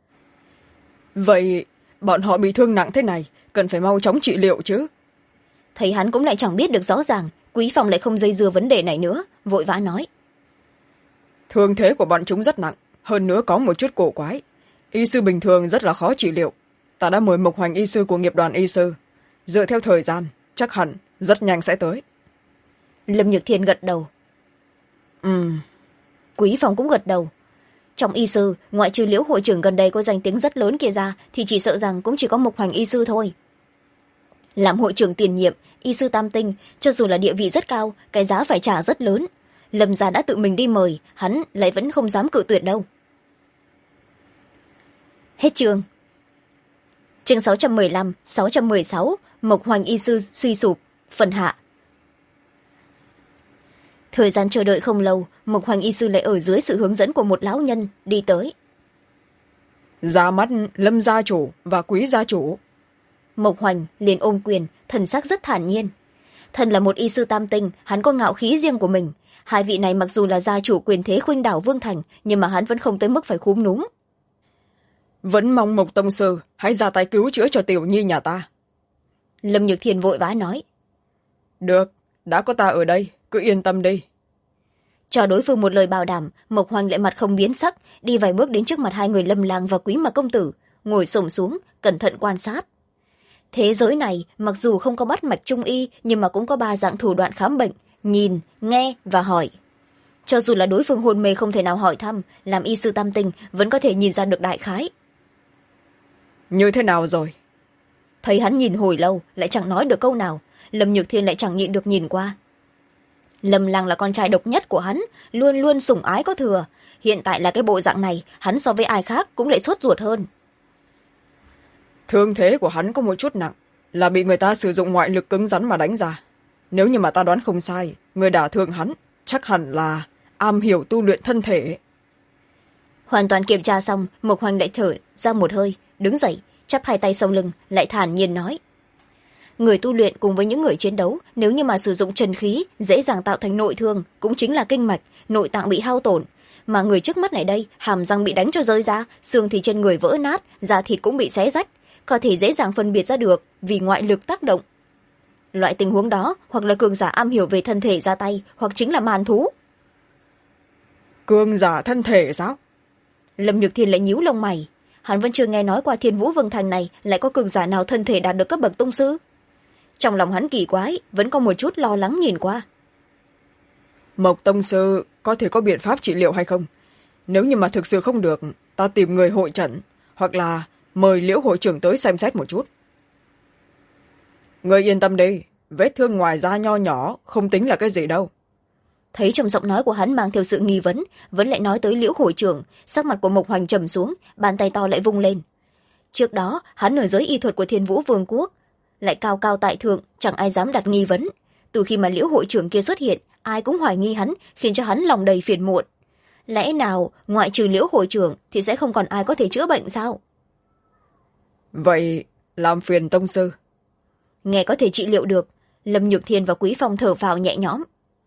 Vậy bọn họ bị thương nặng thế này, cần phải mau chóng trị liệu chứ. Thấy hắn cũng lại chẳng biết được rõ ràng, Quý Phong lại không dây dưa vấn đề này nữa, vội vã nói. Thương thế của bọn chúng rất nặng, hơn nữa có một chút cổ quái. Y sư bình thường rất là khó trị liệu. ta đã mời Mộc Hoành y sư của nghiệp đoàn y sư, dựa theo thời gian chắc hẳn rất nhanh sẽ tới. Lâm Nhược Thiên gật đầu. Quý Phong cũng gật đầu. Trong y sư, ngoại trừ Liễu hội trưởng gần đây có danh tiếng rất lớn kia ra, thì chỉ sợ rằng cũng chỉ có Mộc Hoành y sư thôi. Làm hội trưởng tiền nhiệm, y sư tam tinh, cho dù là địa vị rất cao, cái giá phải trả rất lớn. Lâm gia đã tự mình đi mời, hắn lại vẫn không dám cự tuyệt đâu. Hết chương. Chương 615, 616, Mộc Hoành y sư suy sụp, phần hạ. Thời gian chờ đợi không lâu, Mộc Hoành y sư lại ở dưới sự hướng dẫn của một lão nhân đi tới. Ra mắt Lâm gia chủ và Quý gia chủ. Mộc Hoành liền ôm quyền, thần sắc rất thản nhiên. Thần là một y sư tam tinh, hắn có ngạo khí riêng của mình. Hai vị này mặc dù là gia chủ quyền thế khuynh đảo Vương Thành, nhưng mà hắn vẫn không tới mức phải khúm núm. Vẫn mong Mộc tông sư hãy ra tay cứu chữa cho Tiểu Nhi nhà ta. Lâm Nhược Thiên vội vã nói. Được, đã có ta ở đây, cứ yên tâm đi. Cho đối phương một lời bảo đảm, Mộc Hoành lại mặt không biến sắc, đi vài bước đến trước mặt hai người Lâm Lang và Quý Mạc công tử, ngồi xổm xuống, cẩn thận quan sát. Thế giới này, mặc dù không có bắt mạch trung y, nhưng mà cũng có ba dạng thủ đoạn khám bệnh: nhìn, nghe và hỏi. Cho dù là đối phương hôn mê không thể nào hỏi thăm, làm y sư tam tinh vẫn có thể nhìn ra được đại khái. Như thế nào rồi? Thấy hắn nhìn hồi lâu, lại chẳng nói được câu nào, Lâm Nhược Thiên lại chẳng nhịn được nhìn qua. Lâm Lang là con trai độc nhất của hắn, luôn luôn sủng ái có thừa. Hiện tại là cái bộ dạng này, hắn so với ai khác cũng lại sốt ruột hơn. Thương thế của hắn có một chút nặng, là bị người ta sử dụng ngoại lực cứng rắn mà đánh ra. Nếu như mà ta đoán không sai, người đả thương hắn chắc hẳn là am hiểu tu luyện thân thể. Hoàn toàn kiểm tra xong, Mộc Hoành lại thở ra một hơi, đứng dậy, chắp hai tay sau lưng, lại thản nhiên nói. Người tu luyện cùng với những người chiến đấu, nếu như mà sử dụng chân khí, dễ dàng tạo thành nội thương, cũng chính là kinh mạch, nội tạng bị hao tổn. Mà người trước mắt này đây, hàm răng bị đánh cho rơi ra, xương thì trên người vỡ nát, da thịt cũng bị xé rách, có thể dễ dàng phân biệt ra được vì ngoại lực tác động. Loại tình huống đó, hoặc là cường giả am hiểu về thân thể ra tay, hoặc chính là màn thú. Cường giả thân thể sao? Lâm Nhược Thiên lại nhíu lông mày. Hắn vẫn chưa nghe nói qua Thiên Vũ Vương Thành này lại có cường giả nào thân thể đạt được cấp bậc tông sư. Trong lòng hắn kỳ quái, vẫn có một chút lo lắng nhìn qua. Mộc tông sư có thể có biện pháp trị liệu hay không? Nếu như mà thực sự không được, ta tìm người hội trận, hoặc là mời Liễu hội trưởng tới xem xét một chút. Người yên tâm đi, vết thương ngoài da nho nhỏ không tính là cái gì đâu. Thấy trong giọng nói của hắn mang theo sự nghi vấn, vẫn lại nói tới Liễu hội trưởng, sắc mặt của Mộc Hoành trầm xuống, bàn tay to lại vung lên. Trước đó, hắn ở giới y thuật của Thiên Vũ Vương quốc, lại cao cao tại thượng, chẳng ai dám đặt nghi vấn. Từ khi mà Liễu hội trưởng kia xuất hiện, ai cũng hoài nghi hắn, khiến cho hắn lòng đầy phiền muộn. Lẽ nào, ngoại trừ Liễu hội trưởng thì sẽ không còn ai có thể chữa bệnh sao? Vậy, làm phiền tông sư. Nghe có thể trị liệu được, Lâm Nhược Thiên và Quý Phong thở phào nhẹ nhõm.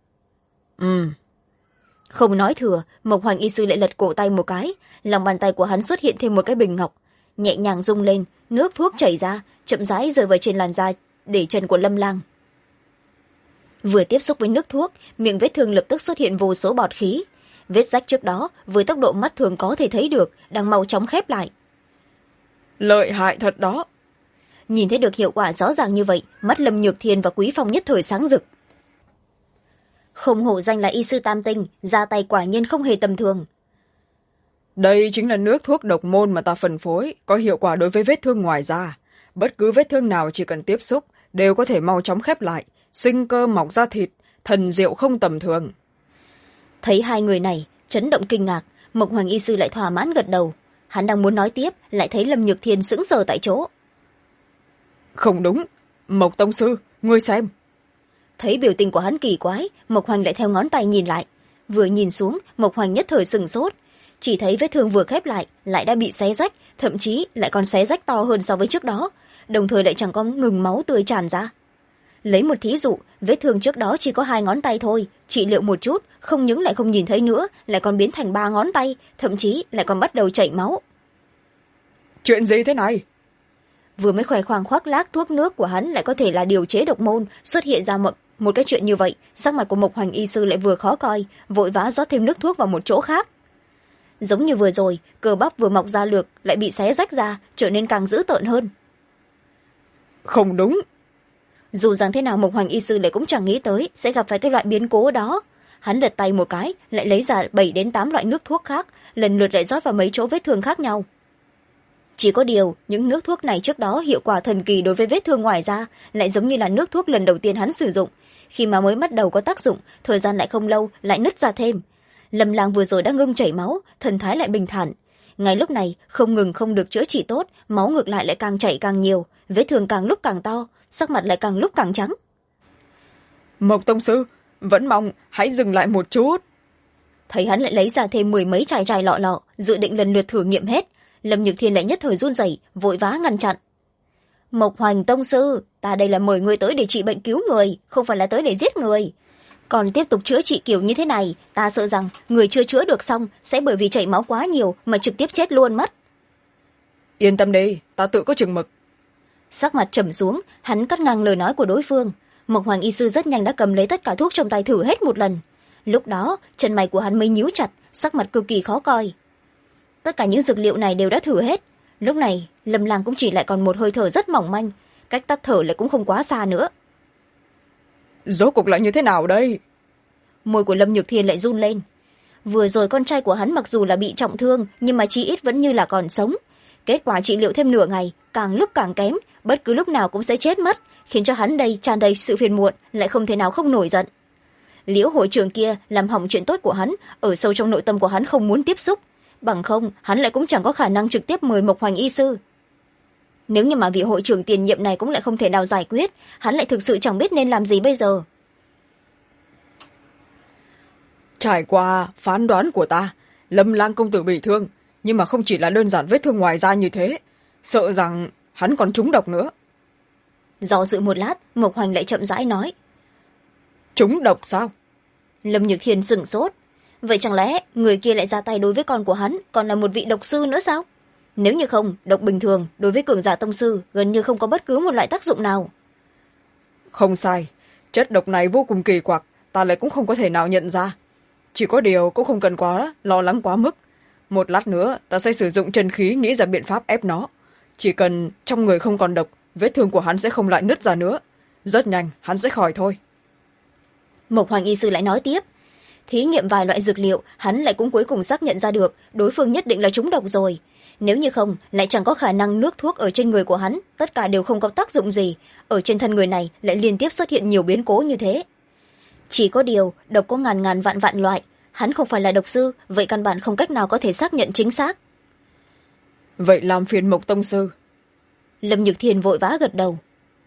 Không nói thừa, Mộc Hoành y sư lại lật cổ tay một cái, lòng bàn tay của hắn xuất hiện thêm một cái bình ngọc, nhẹ nhàng rung lên, nước thuốc chảy ra, chậm rãi rơi vào trên làn da để chân của Lâm Lang. Vừa tiếp xúc với nước thuốc, miệng vết thương lập tức xuất hiện vô số bọt khí. Vết rách trước đó, với tốc độ mắt thường có thể thấy được, đang mau chóng khép lại. Lợi hại thật đó. Nhìn thấy được hiệu quả rõ ràng như vậy, mắt Lâm Nhược Thiên và Quý Phong nhất thời sáng rực. Không hổ danh là y sư tam tinh, ra tay quả nhiên không hề tầm thường. Đây chính là nước thuốc độc môn mà ta phân phối, có hiệu quả đối với vết thương ngoài da. Bất cứ vết thương nào chỉ cần tiếp xúc, đều có thể mau chóng khép lại, sinh cơ mọc ra thịt, thần diệu không tầm thường. Thấy hai người này, chấn động kinh ngạc, Mộc Hoành y sư lại thỏa mãn gật đầu. Hắn đang muốn nói tiếp, lại thấy Lâm Nhược Thiên sững sờ tại chỗ. Không đúng, Mộc tông sư, ngươi xem. Thấy biểu tình của hắn kỳ quái, Mộc Hoành lại theo ngón tay nhìn lại. Vừa nhìn xuống, Mộc Hoành nhất thời sửng sốt. Chỉ thấy vết thương vừa khép lại đã bị xé rách, thậm chí lại còn xé rách to hơn so với trước đó, đồng thời lại chẳng có ngừng máu tươi tràn ra. Lấy một thí dụ, vết thương trước đó chỉ có 2 ngón tay thôi, trị liệu một chút, không những lại không nhìn thấy nữa, lại còn biến thành 3 ngón tay, thậm chí lại còn bắt đầu chảy máu. Chuyện gì thế này? Vừa mới khoe khoang khoác lác thuốc nước của hắn lại có thể là điều chế độc môn, xuất hiện ra một cái chuyện như vậy, sắc mặt của Mộc Hoành y sư lại vừa khó coi, vội vã rót thêm nước thuốc vào một chỗ khác. giống như vừa rồi cơ bắp vừa mọc ra lược lại bị xé rách ra, trở nên càng dữ tợn hơn. Không đúng. Dù rằng thế nào Mộc Hoành y sư lại cũng chẳng nghĩ tới sẽ gặp phải cái loại biến cố đó. Hắn lật tay một cái lại lấy ra 7 đến 8 loại nước thuốc khác, lần lượt lại rót vào mấy chỗ vết thương khác nhau. Chỉ có điều những nước thuốc này trước đó hiệu quả thần kỳ đối với vết thương ngoài da, lại giống như là nước thuốc lần đầu tiên hắn sử dụng. Khi mà mới bắt đầu có tác dụng, thời gian lại không lâu lại nứt ra thêm. Lâm Lang vừa rồi đã ngưng chảy máu, thần thái lại bình thản. Ngay lúc này không ngừng không được chữa trị tốt, máu ngược lại lại càng chảy càng nhiều, vết thương càng lúc càng to, sắc mặt lại càng lúc càng trắng. Mộc tông sư, vẫn mong hãy dừng lại một chút. Thấy hắn lại lấy ra thêm 10 mấy chai lọ lọ, dự định lần lượt thử nghiệm hết, Lâm Nhược Thiên lại nhất thời run rẩy, vội vã ngăn chặn. Mộc Hoành tông sư, ta đây là mời người tới để trị bệnh cứu người, không phải là tới để giết người. Còn tiếp tục chữa trị kiểu như thế này, ta sợ rằng người chưa chữa được xong sẽ bởi vì chảy máu quá nhiều mà trực tiếp chết luôn mất. Yên tâm đi, ta tự có chừng mực. Sắc mặt trầm xuống, hắn cắt ngang lời nói của đối phương. Mộc Hoành y sư rất nhanh đã cầm lấy tất cả thuốc trong tay thử hết một lần. Lúc đó chân mày của hắn mới nhíu chặt, sắc mặt cực kỳ khó coi. Tất cả những dược liệu này đều đã thử hết. Lúc này Lâm Lang cũng chỉ lại còn một hơi thở rất mỏng manh, cách tắt thở lại cũng không quá xa nữa. Rốt cuộc lại như thế nào đây? Môi của Lâm Nhược Thiên lại run lên. Vừa rồi con trai của hắn mặc dù là bị trọng thương, nhưng mà chí ít vẫn như là còn sống. Kết quả trị liệu thêm nửa ngày, càng lúc càng kém, bất cứ lúc nào cũng sẽ chết mất, khiến cho hắn đây tràn đầy sự phiền muộn, lại không thể nào không nổi giận. Liễu hội trưởng kia làm hỏng chuyện tốt của hắn, ở sâu trong nội tâm của hắn không muốn tiếp xúc, bằng không hắn lại cũng chẳng có khả năng trực tiếp mời Mộc Hoành y sư. Nếu như mà vị hội trưởng tiền nhiệm này cũng lại không thể nào giải quyết, hắn lại thực sự chẳng biết nên làm gì bây giờ. Trải qua phán đoán của ta, Lâm Lang công tử bị thương, nhưng mà không chỉ là đơn giản vết thương ngoài da như thế, sợ rằng hắn còn trúng độc nữa. Do dự một lát, Mộc Hoành lại chậm rãi nói. Trúng độc sao? Lâm Nhược Hiền sửng sốt. Vậy chẳng lẽ người kia lại ra tay đối với con của hắn còn là một vị độc sư nữa sao? Nếu như không, độc bình thường đối với cường giả tông sư gần như không có bất cứ một loại tác dụng nào. Không sai, chất độc này vô cùng kỳ quặc, ta lại cũng không có thể nào nhận ra. Chỉ có điều cũng không cần quá lo lắng quá mức. Một lát nữa ta sẽ sử dụng chân khí nghĩ ra biện pháp ép nó. Chỉ cần trong người không còn độc, vết thương của hắn sẽ không lại nứt ra nữa. Rất nhanh hắn sẽ khỏi thôi. Mộc Hoành y sư lại nói tiếp. Thí nghiệm vài loại dược liệu, hắn lại cũng cuối cùng xác nhận ra được đối phương nhất định là trúng độc rồi. Nếu như không, lại chẳng có khả năng nước thuốc ở trên người của hắn tất cả đều không có tác dụng gì, ở trên thân người này lại liên tiếp xuất hiện nhiều biến cố như thế. Chỉ có điều độc có ngàn ngàn vạn vạn loại, hắn không phải là độc sư, vậy căn bản không cách nào có thể xác nhận chính xác. Vậy làm phiền Mộc tông sư. Lâm Nhược Thiên vội vã gật đầu.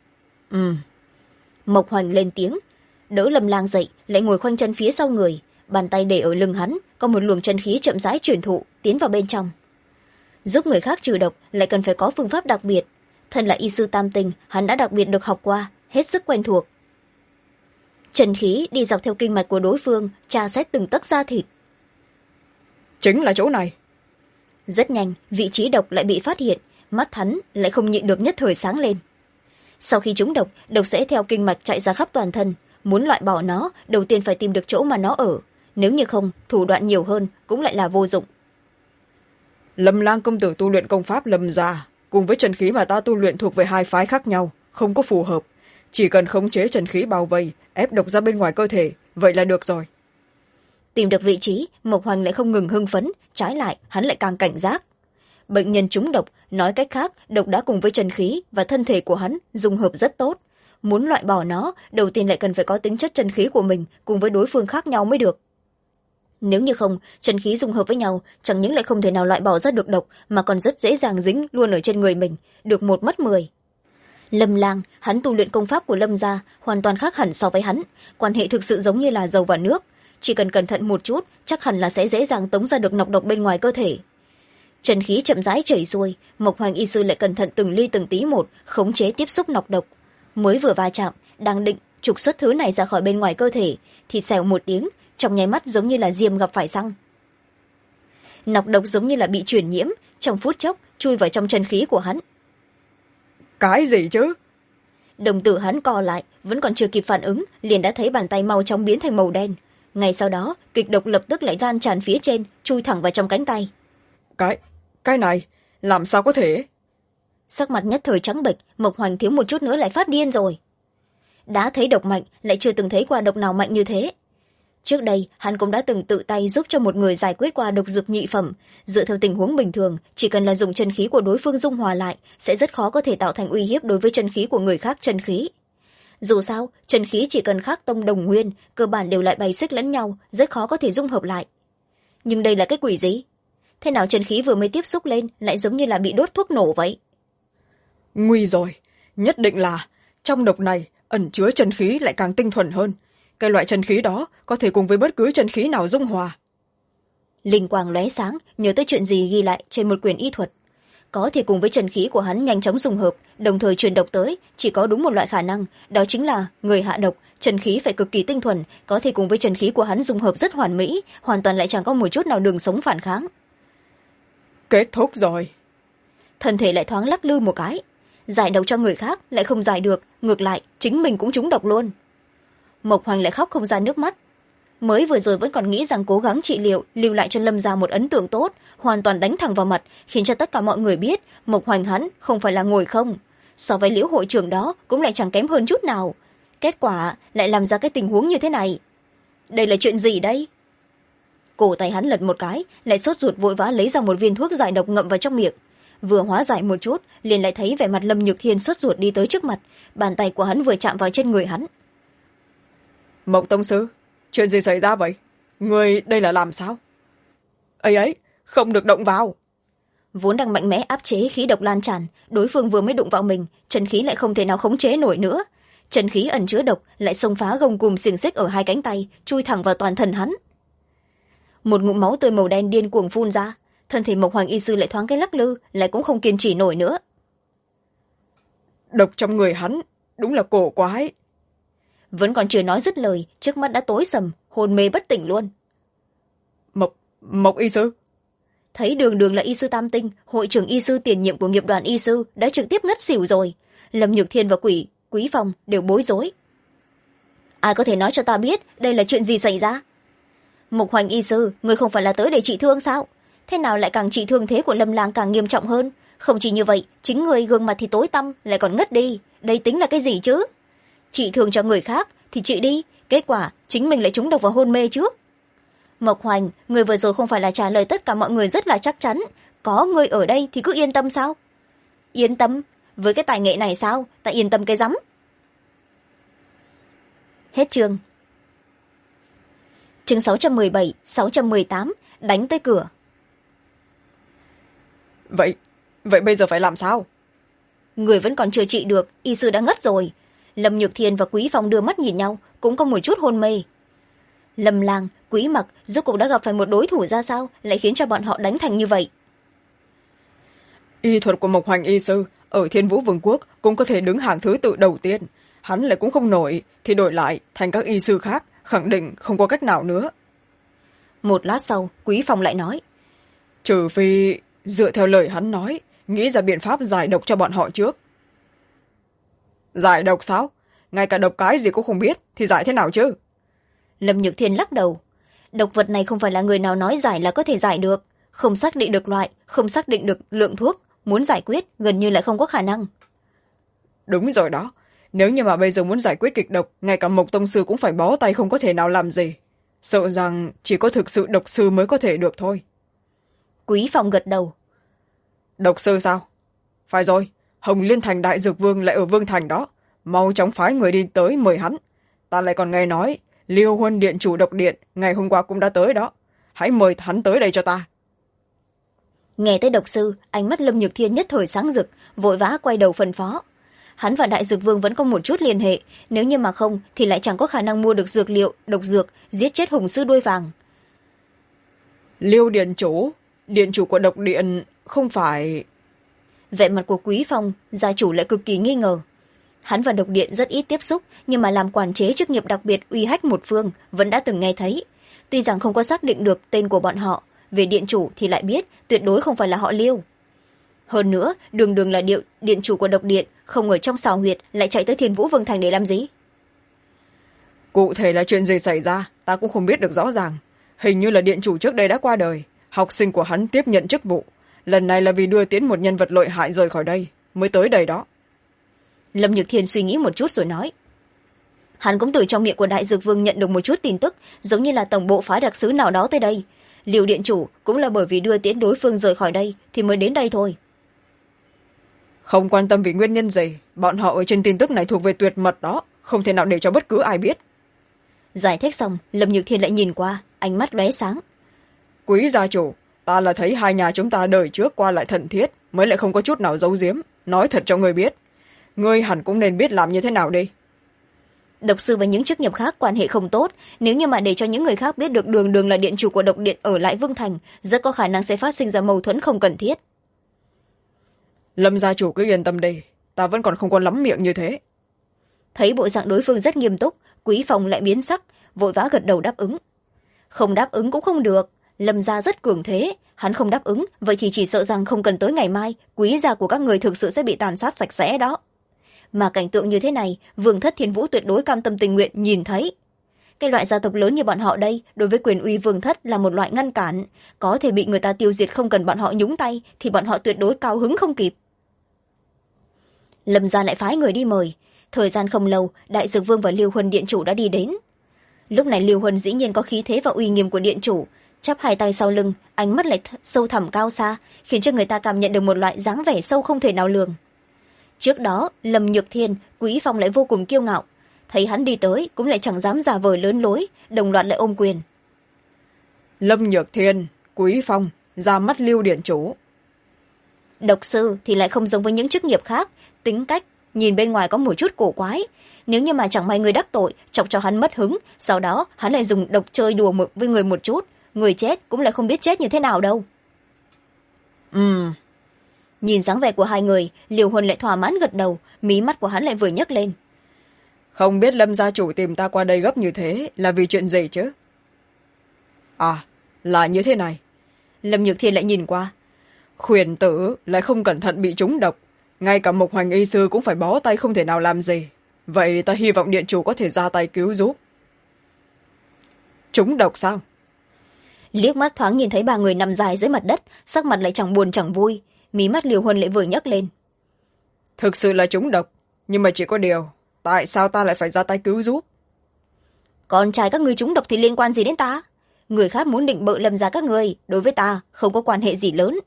Mộc Hoành lên tiếng, đỡ Lâm Lang dậy, lại ngồi khoanh chân phía sau người, bàn tay để ở lưng hắn, có một luồng chân khí chậm rãi truyền thụ tiến vào bên trong. Giúp người khác trừ độc lại cần phải có phương pháp đặc biệt, thân là y sư tam tinh, hắn đã đặc biệt được học qua, hết sức quen thuộc. Chân khí đi dọc theo kinh mạch của đối phương, tra xét từng tấc da thịt. Chính là chỗ này. Rất nhanh vị trí độc lại bị phát hiện, mắt hắn lại không nhịn được nhất thời sáng lên. Sau khi trúng độc, độc sẽ theo kinh mạch chạy ra khắp toàn thân, muốn loại bỏ nó đầu tiên phải tìm được chỗ mà nó ở, nếu như không thủ đoạn nhiều hơn cũng lại là vô dụng. Lâm Lang công tử tu luyện công pháp Lâm gia cùng với chân khí mà ta tu luyện thuộc về hai phái khác nhau, không có phù hợp. Chỉ cần khống chế chân khí bao vây, ép độc ra bên ngoài cơ thể, vậy là được rồi. Tìm được vị trí, Mộc Hoành lại không ngừng hưng phấn, trái lại hắn lại càng cảnh giác. Bệnh nhân trúng độc, nói cách khác độc đã cùng với chân khí và thân thể của hắn dung hợp rất tốt. Muốn loại bỏ nó, đầu tiên lại cần phải có tính chất chân khí của mình cùng với đối phương khác nhau mới được. Nếu như không, chân khí dung hợp với nhau chẳng những lại không thể nào loại bỏ ra được độc, mà còn rất dễ dàng dính luôn ở trên người mình, được một mất 10. Lâm Lang, hắn tu luyện công pháp của Lâm gia hoàn toàn khác hẳn so với hắn, quan hệ thực sự giống như là dầu và nước, chỉ cần cẩn thận một chút chắc hẳn là sẽ dễ dàng tống ra được nọc độc bên ngoài cơ thể. Chân khí chậm rãi chảy xuôi, Mộc Hoành y sư lại cẩn thận từng ly từng tí một khống chế tiếp xúc nọc độc. Mới vừa va chạm, đang định trục xuất thứ này ra khỏi bên ngoài cơ thể thì xèo một tiếng, trong nháy mắt giống như là diêm gặp phải xăng. Nọc độc giống như là bị truyền nhiễm, trong phút chốc chui vào trong chân khí của hắn. Cái gì chứ? Đồng tử hắn co lại, vẫn còn chưa kịp phản ứng, liền đã thấy bàn tay mau chóng biến thành màu đen. ngay sau đó kịch độc lập tức lại lan tràn phía trên, chui thẳng vào trong cánh tay. Cái này làm sao có thể? Sắc mặt nhất thời trắng bệch, Mộc Hoành thiếu một chút nữa lại phát điên rồi. Đã thấy độc mạnh, lại chưa từng thấy qua độc nào mạnh như thế. Trước đây hắn cũng đã từng tự tay giúp cho một người giải quyết qua độc dược nhị phẩm. Dựa theo tình huống bình thường, chỉ cần là dùng chân khí của đối phương dung hòa lại, sẽ rất khó có thể tạo thành uy hiếp đối với chân khí của người khác chân khí. Dù sao, chân khí chỉ cần khác tông đồng nguyên, cơ bản đều lại bày xích lẫn nhau, rất khó có thể dung hợp lại. Nhưng đây là cái quỷ gì? Thế nào chân khí vừa mới tiếp xúc lên lại giống như là bị đốt thuốc nổ vậy? Nguy rồi, nhất định là trong độc này ẩn chứa chân khí lại càng tinh thuần hơn. Cái loại chân khí đó có thể cùng với bất cứ chân khí nào dung hòa. Linh quang lóe sáng, nhớ tới chuyện gì ghi lại trên một quyển y thuật. Có thể cùng với chân khí của hắn nhanh chóng dung hợp, đồng thời truyền độc tới, chỉ có đúng một loại khả năng, đó chính là người hạ độc, chân khí phải cực kỳ tinh thuần, có thể cùng với chân khí của hắn dung hợp rất hoàn mỹ, hoàn toàn lại chẳng có một chút nào đường sống phản kháng. Kết thúc rồi. Thân thể lại thoáng lắc lư một cái, giải độc cho người khác lại không giải được, ngược lại chính mình cũng trúng độc luôn. Mộc Hoành lại khóc không ra nước mắt. Mới vừa rồi vẫn còn nghĩ rằng cố gắng trị liệu, lưu lại cho Lâm gia một ấn tượng tốt, hoàn toàn đánh thẳng vào mặt, khiến cho tất cả mọi người biết Mộc Hoành hắn không phải là ngồi không. So với Liễu hội trưởng đó cũng lại chẳng kém hơn chút nào. Kết quả lại làm ra cái tình huống như thế này. Đây là chuyện gì đây? Cổ tay hắn lật một cái, lại sốt ruột vội vã lấy ra một viên thuốc giải độc ngậm vào trong miệng. Vừa hóa giải một chút, liền lại thấy vẻ mặt Lâm Nhược Thiên sốt ruột đi tới trước mặt, bàn tay của hắn vừa chạm vào trên người hắn. Mộc tông sư, chuyện gì xảy ra vậy? Người đây là làm sao? Ấy, không được động vào. Vốn đang mạnh mẽ áp chế khí độc lan tràn, đối phương vừa mới đụng vào mình, chân khí lại không thể nào khống chế nổi nữa. Chân khí ẩn chứa độc lại xông phá gông cùm xiềng xích ở hai cánh tay, chui thẳng vào toàn thân hắn. Một ngụm máu tươi màu đen điên cuồng phun ra, thân thể Mộc Hoành y sư lại thoáng cái lắc lư, lại cũng không kiên trì nổi nữa. Độc trong người hắn đúng là cổ quái. Vẫn còn chưa nói dứt lời, trước mắt đã tối sầm, hôn mê bất tỉnh luôn. Mộc y sư. Thấy đường đường là y sư tam tinh, hội trưởng y sư tiền nhiệm của nghiệp đoàn y sư đã trực tiếp ngất xỉu rồi. Lâm Nhược Thiên và Quý Phong đều bối rối. Ai có thể nói cho ta biết đây là chuyện gì xảy ra? Mộc Hoành y sư, người không phải là tới để trị thương sao? Thế nào lại càng trị thương thế của Lâm Lang càng nghiêm trọng hơn? Không chỉ như vậy, chính người gương mặt thì tối tăm, lại còn ngất đi. Đây tính là cái gì chứ? Trị thương cho người khác thì trị đi, kết quả chính mình lại trúng độc và hôn mê trước. Mộc Hoành, người vừa rồi không phải là trả lời tất cả mọi người rất là chắc chắn, có người ở đây thì cứ yên tâm sao? Yên tâm? Với cái tài nghệ này sao? Ta yên tâm cái rắm. Hết chương. Chương 617, 618, đánh tới cửa. Vậy bây giờ phải làm sao? Người vẫn còn chưa trị được, y sư đã ngất rồi. Lâm Nhược Thiên và Quý Phong đưa mắt nhìn nhau, cũng có một chút hôn mê. Lâm Lang, Quý Mặc rốt cuộc đã gặp phải một đối thủ ra sao, lại khiến cho bọn họ đánh thành như vậy? Y thuật của Mộc Hoành y sư ở Thiên Vũ Vương quốc cũng có thể đứng hàng thứ tự đầu tiên. Hắn lại cũng không nổi, thì đổi lại thành các y sư khác, khẳng định không có cách nào nữa. Một lát sau, Quý Phong lại nói. Trừ phi dựa theo lời hắn nói, nghĩ ra biện pháp giải độc cho bọn họ trước. Giải độc sao? Ngay cả độc cái gì cũng không biết thì giải thế nào chứ? Lâm Nhược Thiên lắc đầu. Độc vật này không phải là người nào nói giải là có thể giải được, không xác định được loại, không xác định được lượng thuốc, muốn giải quyết gần như lại không có khả năng. Đúng rồi đó, nếu như mà bây giờ muốn giải quyết kịch độc, ngay cả Mộc tông sư cũng phải bó tay, không có thể nào làm gì. Sợ rằng chỉ có thực sự độc sư mới có thể được thôi. Quý Phong gật đầu. Độc sư sao? Phải rồi, Hồng Liên Thành đại dược vương lại ở Vương Thành đó, mau chóng phái người đi tới mời hắn. Ta lại còn nghe nói Liêu Huân điện chủ độc điện ngày hôm qua cũng đã tới đó, hãy mời hắn tới đây cho ta. Nghe tới độc sư, ánh mắt Lâm Nhược Thiên nhất thời sáng rực, vội vã quay đầu phân phó. Hắn và đại dược vương vẫn có một chút liên hệ, nếu như mà không thì lại chẳng có khả năng mua được dược liệu, độc dược, giết chết hùng sư đuôi vàng. Liêu điện chủ của độc điện không phải... Vẻ mặt của Quý Phong, gia chủ lại cực kỳ nghi ngờ. Hắn và độc điện rất ít tiếp xúc, nhưng mà làm quản chế chức nghiệp đặc biệt uy hách một phương vẫn đã từng nghe thấy. Tuy rằng không có xác định được tên của bọn họ, về điện chủ thì lại biết tuyệt đối không phải là họ Liêu. Hơn nữa, đường đường là điện chủ của độc điện, không ở trong xào huyệt lại chạy tới Thiên Vũ Vương Thành để làm gì? Cụ thể là chuyện gì xảy ra, ta cũng không biết được rõ ràng. Hình như là điện chủ trước đây đã qua đời, học sinh của hắn tiếp nhận chức vụ. Lần này là vì đưa tiến một nhân vật lợi hại rời khỏi đây mới tới đây đó. Lâm Nhược Thiên suy nghĩ một chút rồi nói. Hắn cũng từ trong miệng của Đại Dược Vương nhận được một chút tin tức, giống như là tổng bộ phái đặc sứ nào đó tới đây. Liêu điện chủ cũng là bởi vì đưa tiến đối phương rời khỏi đây thì mới đến đây thôi. Không quan tâm vì nguyên nhân gì, bọn họ ở trên tin tức này thuộc về tuyệt mật đó, không thể nào để cho bất cứ ai biết. Giải thích xong, Lâm Nhược Thiên lại nhìn qua, ánh mắt lóe sáng. Quý gia chủ, ta là thấy hai nhà chúng ta đời trước qua lại thân thiết, mới lại không có chút nào giấu giếm, nói thật cho người biết. Ngươi hẳn cũng nên biết làm như thế nào đi. Độc sư và những chức nghiệp khác quan hệ không tốt, nếu như mà để cho những người khác biết được Đường Đường là điện chủ của độc điện ở lại Vương Thành, rất có khả năng sẽ phát sinh ra mâu thuẫn không cần thiết. Lâm gia chủ cứ yên tâm đi, ta vẫn còn không có lắm miệng như thế. Thấy bộ dạng đối phương rất nghiêm túc, Quý Phong lại biến sắc, vội vã gật đầu đáp ứng. Không đáp ứng cũng không được, Lâm gia rất cường thế, hắn không đáp ứng, vậy thì chỉ sợ rằng không cần tới ngày mai, quý gia của các người thực sự sẽ bị tàn sát sạch sẽ đó. Mà cảnh tượng như thế này, Vương thất Thiên Vũ tuyệt đối cam tâm tình nguyện nhìn thấy. Cái loại gia tộc lớn như bọn họ đây, đối với quyền uy Vương thất là một loại ngăn cản, có thể bị người ta tiêu diệt không cần bọn họ nhúng tay, thì bọn họ tuyệt đối cao hứng không kịp. Lâm gia lại phái người đi mời. Thời gian không lâu, Đại Dược Vương và Liêu Huân điện chủ đã đi đến. Lúc này Liêu Huân dĩ nhiên có khí thế và uy nghiêm của điện chủ, chắp hai tay sau lưng, ánh mắt lại sâu thẳm cao xa, khiến cho người ta cảm nhận được một loại dáng vẻ sâu không thể nào lường. Trước đó, Lâm Nhược Thiên, Quý Phong lại vô cùng kiêu ngạo, thấy hắn đi tới cũng lại chẳng dám giả vờ lớn lối, đồng loạt lại ôm quyền. Lâm Nhược Thiên, Quý Phong, ra mắt Liêu điện chủ. Độc sư thì lại không giống với những chức nghiệp khác, tính cách nhìn bên ngoài có một chút cổ quái, nếu như mà chẳng may người đắc tội chọc cho hắn mất hứng, sau đó hắn lại dùng độc chơi đùa với người một chút, người chết cũng lại không biết chết như thế nào đâu. Nhìn dáng vẻ của hai người, Liêu Huân lại thỏa mãn gật đầu, mí mắt của hắn lại vừa nhấc lên. Không biết Lâm gia chủ tìm ta qua đây gấp như thế là vì chuyện gì chứ? À, là như thế này. Lâm Nhược Thiên lại nhìn qua. Khuyển tử lại không cẩn thận bị trúng độc, ngay cả Mộc Hoành y sư cũng phải bó tay không thể nào làm gì. Vậy ta hy vọng điện chủ có thể ra tay cứu giúp. Trúng độc sao? Liếc mắt thoáng nhìn thấy ba người nằm dài dưới mặt đất, sắc mặt lại chẳng buồn chẳng vui, mí mắt Liêu Huân lại vừa nhấc lên. Thực sự là trúng độc, nhưng mà chỉ có điều, tại sao ta lại phải ra tay cứu giúp? Con trai các ngươi trúng độc thì liên quan gì đến ta? Người khác muốn định bợ Lâm gia các ngươi, đối với ta không có quan hệ gì lớn.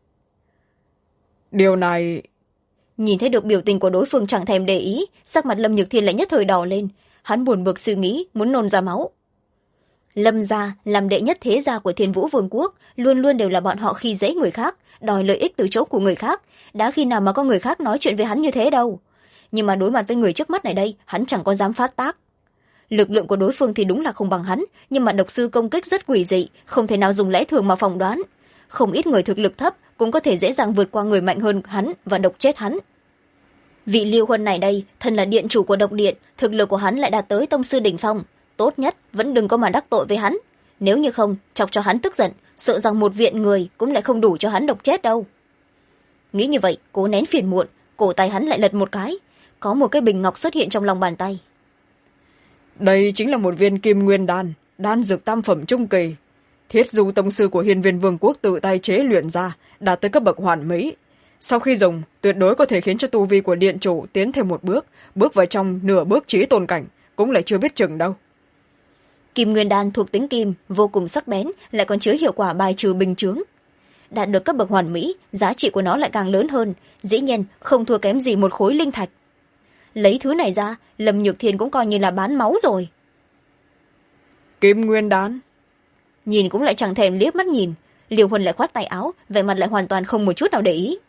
Điều này... Nhìn thấy được biểu tình của đối phương chẳng thèm để ý, sắc mặt Lâm Nhược Thiên lại nhất thời đỏ lên, hắn buồn bực suy nghĩ, muốn nôn ra máu. Lâm gia làm đệ nhất thế gia của Thiên Vũ Vương quốc, luôn luôn đều là bọn họ khi dễ người khác, đòi lợi ích từ chỗ của người khác, đã khi nào mà có người khác nói chuyện với hắn như thế đâu. Nhưng mà đối mặt với người trước mắt này đây, hắn chẳng có dám phát tác. Lực lượng của đối phương thì đúng là không bằng hắn, nhưng mà độc sư công kích rất quỷ dị, không thể nào dùng lẽ thường mà phỏng đoán. Không ít người thực lực thấp cũng có thể dễ dàng vượt qua người mạnh hơn hắn và độc chết hắn. Vị Liêu Huân này đây, thân là điện chủ của độc điện, thực lực của hắn lại đạt tới tông sư đỉnh phong, tốt nhất vẫn đừng có mà đắc tội với hắn, nếu như không chọc cho hắn tức giận, sợ rằng một viện người cũng lại không đủ cho hắn độc chết đâu. Nghĩ như vậy, cố nén phiền muộn, cổ tay hắn lại lật một cái, có một cái bình ngọc xuất hiện trong lòng bàn tay. Đây chính là một viên kim nguyên đan, đan dược tam phẩm trung kỳ. Thiết du tông sư của Hiên Viên Vương quốc tự tay chế luyện ra, đạt tới cấp bậc hoàn mỹ. Sau khi dùng, tuyệt đối có thể khiến cho tu vi của điện chủ tiến thêm một bước, bước vào trong nửa bước chí tôn cảnh, cũng lại chưa biết chừng đâu. Kim nguyên đan thuộc tính kim, vô cùng sắc bén, lại còn chứa hiệu quả bài trừ bình chướng. Đạt được cấp bậc hoàn mỹ, giá trị của nó lại càng lớn hơn, dĩ nhiên không thua kém gì một khối linh thạch. Lấy thứ này ra, Lâm Nhược Thiên cũng coi như là bán máu rồi. Kim nguyên đan? Nhìn cũng lại chẳng thèm liếc mắt nhìn, Liêu Huân lại khoát tay áo, vẻ mặt lại hoàn toàn không một chút nào để ý.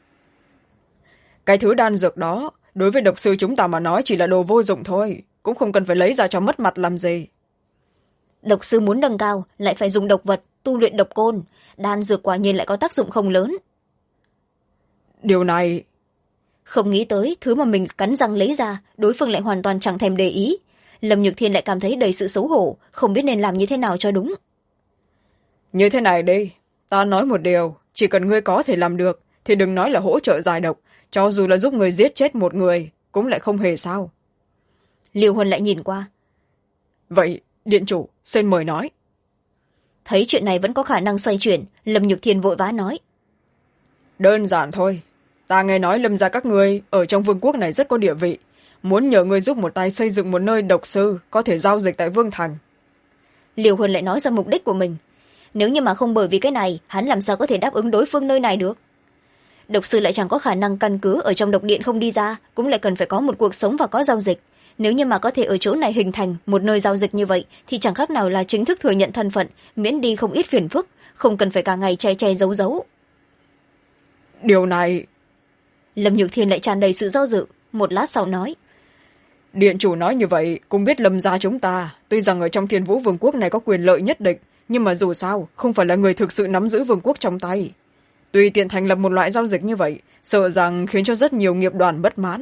Cái thứ đan dược đó, đối với độc sư chúng ta mà nói chỉ là đồ vô dụng thôi, cũng không cần phải lấy ra cho mất mặt làm gì. Độc sư muốn nâng cao, lại phải dùng độc vật, tu luyện độc côn, đan dược quả nhiên lại có tác dụng không lớn. Điều này... Không nghĩ tới, thứ mà mình cắn răng lấy ra, đối phương lại hoàn toàn chẳng thèm để ý. Lâm Nhược Thiên lại cảm thấy đầy sự xấu hổ, không biết nên làm như thế nào cho đúng. Như thế này đi, ta nói một điều, chỉ cần ngươi có thể làm được, thì đừng nói là hỗ trợ giải độc, cho dù là giúp người giết chết một người, cũng lại không hề sao. Liêu Huân lại nhìn qua. Vậy, điện chủ xin mời nói. Thấy chuyện này vẫn có khả năng xoay chuyển, Lâm Nhược Thiên vội vã nói. Đơn giản thôi, ta nghe nói Lâm gia các ngươi ở trong vương quốc này rất có địa vị, muốn nhờ ngươi giúp một tay xây dựng một nơi độc sư có thể giao dịch tại vương thành. Liều Huân lại nói ra mục đích của mình. Nếu như mà không bởi vì cái này, hắn làm sao có thể đáp ứng đối phương nơi này được. Độc sư lại chẳng có khả năng căn cứ ở trong độc điện không đi ra, cũng lại cần phải có một cuộc sống và có giao dịch. Nếu như mà có thể ở chỗ này hình thành một nơi giao dịch như vậy thì chẳng khác nào là chính thức thừa nhận thân phận, miễn đi không ít phiền phức, không cần phải cả ngày che che giấu giấu. Điều này... Lâm Nhược Thiên lại tràn đầy sự do dự, một lát sau nói. Điện chủ nói như vậy cũng biết Lâm gia chúng ta tuy rằng ở trong Thiên Vũ vương quốc này có quyền lợi nhất định, nhưng mà dù sao không phải là người thực sự nắm giữ vương quốc trong tay. Tùy tiện thành lập một loại giao dịch như vậy, sợ rằng khiến cho rất nhiều nghiệp đoàn bất mãn.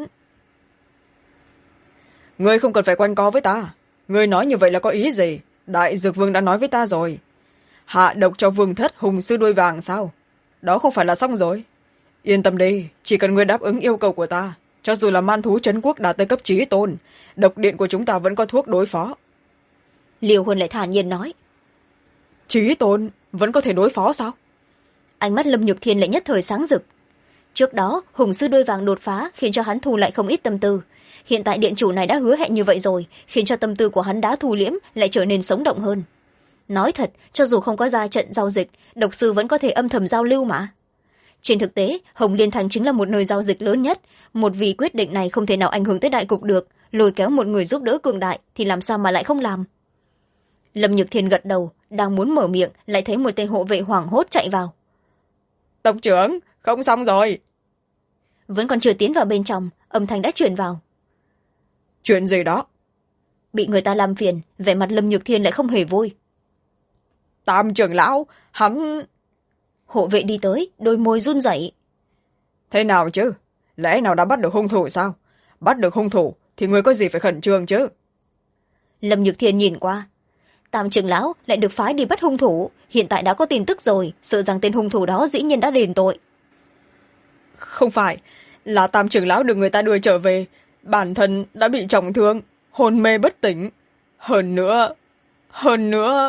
Ngươi không cần phải quanh co với ta. Ngươi nói như vậy là có ý gì? Đại dược vương đã nói với ta rồi. Hạ độc cho vương thất hùng sư đuôi vàng sao? Đó không phải là xong rồi. Yên tâm đi, chỉ cần ngươi đáp ứng yêu cầu của ta, cho dù là man thú trấn quốc đạt tới cấp chí tôn, độc điện của chúng ta vẫn có thuốc đối phó. Liều Huân lại thản nhiên nói. Chí tôn vẫn có thể đối phó sao? Ánh mắt Lâm Nhược Thiên lại nhất thời sáng rực. Trước đó hùng sư đuôi vàng đột phá khiến cho hắn thu lại không ít tâm tư. Hiện tại điện chủ này đã hứa hẹn như vậy rồi, khiến cho tâm tư của hắn đã thu liễm, lại trở nên sống động hơn. Nói thật, cho dù không có ra trận giao dịch, độc sư vẫn có thể âm thầm giao lưu mà. Trên thực tế, Hồng Liên Thành chính là một nơi giao dịch lớn nhất. Một vì quyết định này không thể nào ảnh hưởng tới đại cục được, lôi kéo một người giúp đỡ cường đại thì làm sao mà lại không làm. Lâm Nhược Thiên gật đầu, đang muốn mở miệng lại thấy một tên hộ vệ hoảng hốt chạy vào. Tộc trưởng, không xong rồi. Vẫn còn chưa tiến vào bên trong, âm thanh đã truyền vào. Chuyện gì đó? Bị người ta làm phiền, vẻ mặt Lâm Nhược Thiên lại không hề vui. Tam trưởng lão, hắn... Hộ vệ đi tới, đôi môi run rẩy. Thế nào chứ? Lẽ nào đã bắt được hung thủ sao? Bắt được hung thủ thì người có gì phải khẩn trương chứ? Lâm Nhược Thiên nhìn qua. Tam trưởng lão lại được phái đi bắt hung thủ, hiện tại đã có tin tức rồi, sợ rằng tên hung thủ đó dĩ nhiên đã đền tội. Không phải, là tam trưởng lão được người ta đưa trở về, bản thân đã bị trọng thương, hôn mê bất tỉnh. Hơn nữa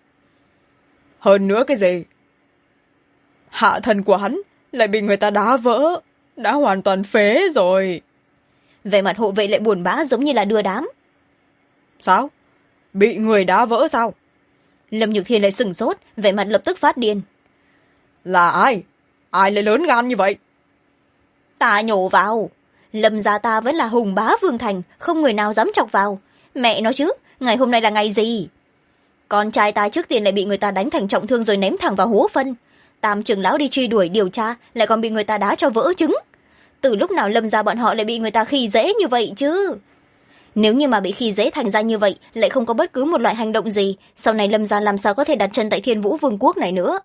cái gì? Hạ thân của hắn lại bị người ta đá vỡ, đã hoàn toàn phế rồi. Vẻ mặt hộ vệ lại buồn bã giống như là đưa đám. Sao? Bị người đá vỡ sao? Lâm Nhược Thiên lại sửng sốt, vẻ mặt lập tức phát điên. Là ai? Ai lại lớn gan như vậy? Ta nhổ vào. Lâm gia ta vẫn là hùng bá vương thành, không người nào dám chọc vào. Mẹ nói chứ, ngày hôm nay là ngày gì? Con trai ta trước tiên lại bị người ta đánh thành trọng thương rồi ném thẳng vào hố phân. Tam trưởng lão đi truy đuổi điều tra, lại còn bị người ta đá cho vỡ trứng. Từ lúc nào Lâm gia bọn họ lại bị người ta khi dễ như vậy chứ? Nếu như mà bị khi dễ thành ra như vậy, lại không có bất cứ một loại hành động gì, sau này Lâm gia làm sao có thể đặt chân tại Thiên Vũ vương quốc này nữa?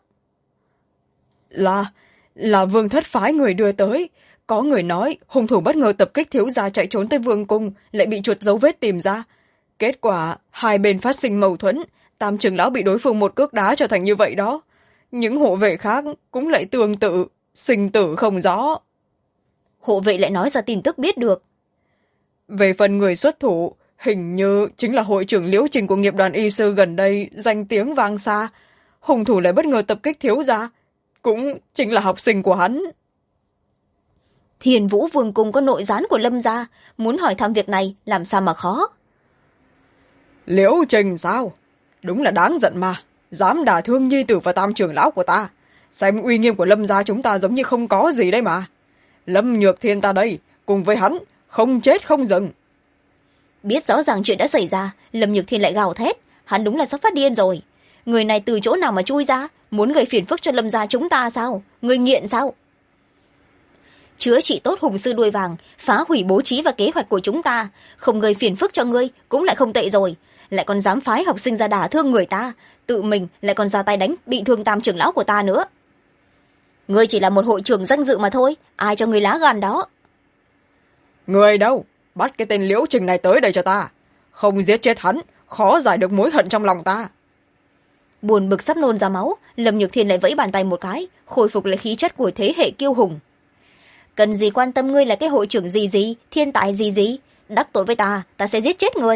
Là vương thất phái người đưa tới. Có người nói hung thủ bất ngờ tập kích thiếu gia chạy trốn tới vương cung, lại bị chuột dấu vết tìm ra. Kết quả hai bên phát sinh mâu thuẫn, tam trưởng lão bị đối phương một cước đá trở thành như vậy đó. Những hộ vệ khác cũng lại tương tự, sinh tử không rõ. Hộ vệ lại nói ra tin tức biết được. Về phần người xuất thủ, hình như chính là hội trưởng Liễu Trình của nghiệp đoàn y sư gần đây danh tiếng vang xa. Hung thủ lại bất ngờ tập kích thiếu gia, cũng chính là học sinh của hắn. Thiên Vũ vương cung có nội gián của Lâm gia, muốn hỏi thăm việc này làm sao mà khó. Liễu Trình sao? Đúng là đáng giận mà, dám đả thương nhi tử và tam trưởng lão của ta. Xem uy nghiêm của Lâm gia chúng ta giống như không có gì đây mà. Lâm Nhược Thiên ta đây, cùng với hắn, không chết không dừng. Biết rõ ràng chuyện đã xảy ra, Lâm Nhược Thiên lại gào thét, hắn đúng là sắp phát điên rồi. Người này từ chỗ nào mà chui ra, muốn gây phiền phức cho Lâm gia chúng ta sao? Người nghiện sao? Chữa trị tốt hùng sư đuôi vàng, phá hủy bố trí và kế hoạch của chúng ta, không gây phiền phức cho ngươi cũng lại không tệ rồi, lại còn dám phái học sinh ra đả thương người ta, tự mình lại còn ra tay đánh bị thương tam trưởng lão của ta nữa. Ngươi chỉ là một hội trưởng danh dự mà thôi, ai cho ngươi lá gan đó? Người đâu? Bắt cái tên Liễu Trình này tới đây cho ta. Không giết chết hắn, khó giải được mối hận trong lòng ta. Buồn bực sắp nôn ra máu, Lâm Nhược Thiên lại vẫy bàn tay một cái, khôi phục lại khí chất của thế hệ kiêu hùng. Cần gì quan tâm ngươi là cái hội trưởng gì, thiên tài gì, đắc tội với ta sẽ giết chết ngươi.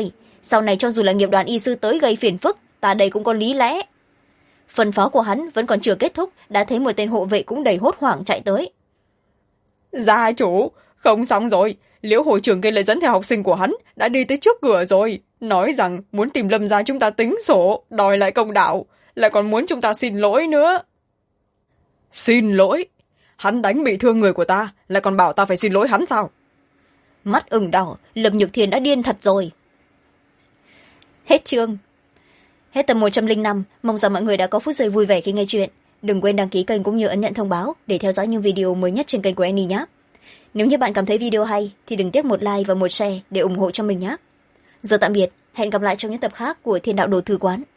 sau này cho dù là nghiệp đoàn y sư tới gây phiền phức, ta đây cũng có lý lẽ. Phân phó của hắn vẫn còn chưa kết thúc, đã thấy một tên hộ vệ cũng đầy hốt hoảng chạy tới. Gia chủ, không xong rồi, Liễu hội trưởng kia lại dẫn theo học sinh của hắn, đã đi tới trước cửa rồi, nói rằng muốn tìm Lâm gia chúng ta tính sổ, đòi lại công đạo, lại còn muốn chúng ta xin lỗi nữa. Xin lỗi? Hắn đánh bị thương người của ta, lại còn bảo ta phải xin lỗi hắn sao? Mắt ửng đỏ, Lâm Nhược Thiền đã điên thật rồi. Hết chương. Hết tập 105, mong rằng mọi người đã có phút giây vui vẻ khi nghe chuyện. Đừng quên đăng ký kênh cũng như ấn nhận thông báo để theo dõi những video mới nhất trên kênh của Annie nhé. Nếu như bạn cảm thấy video hay thì đừng tiếc một like và một share để ủng hộ cho mình nhé. Giờ tạm biệt, hẹn gặp lại trong những tập khác của Thiên Đạo Đồ Thư Quán.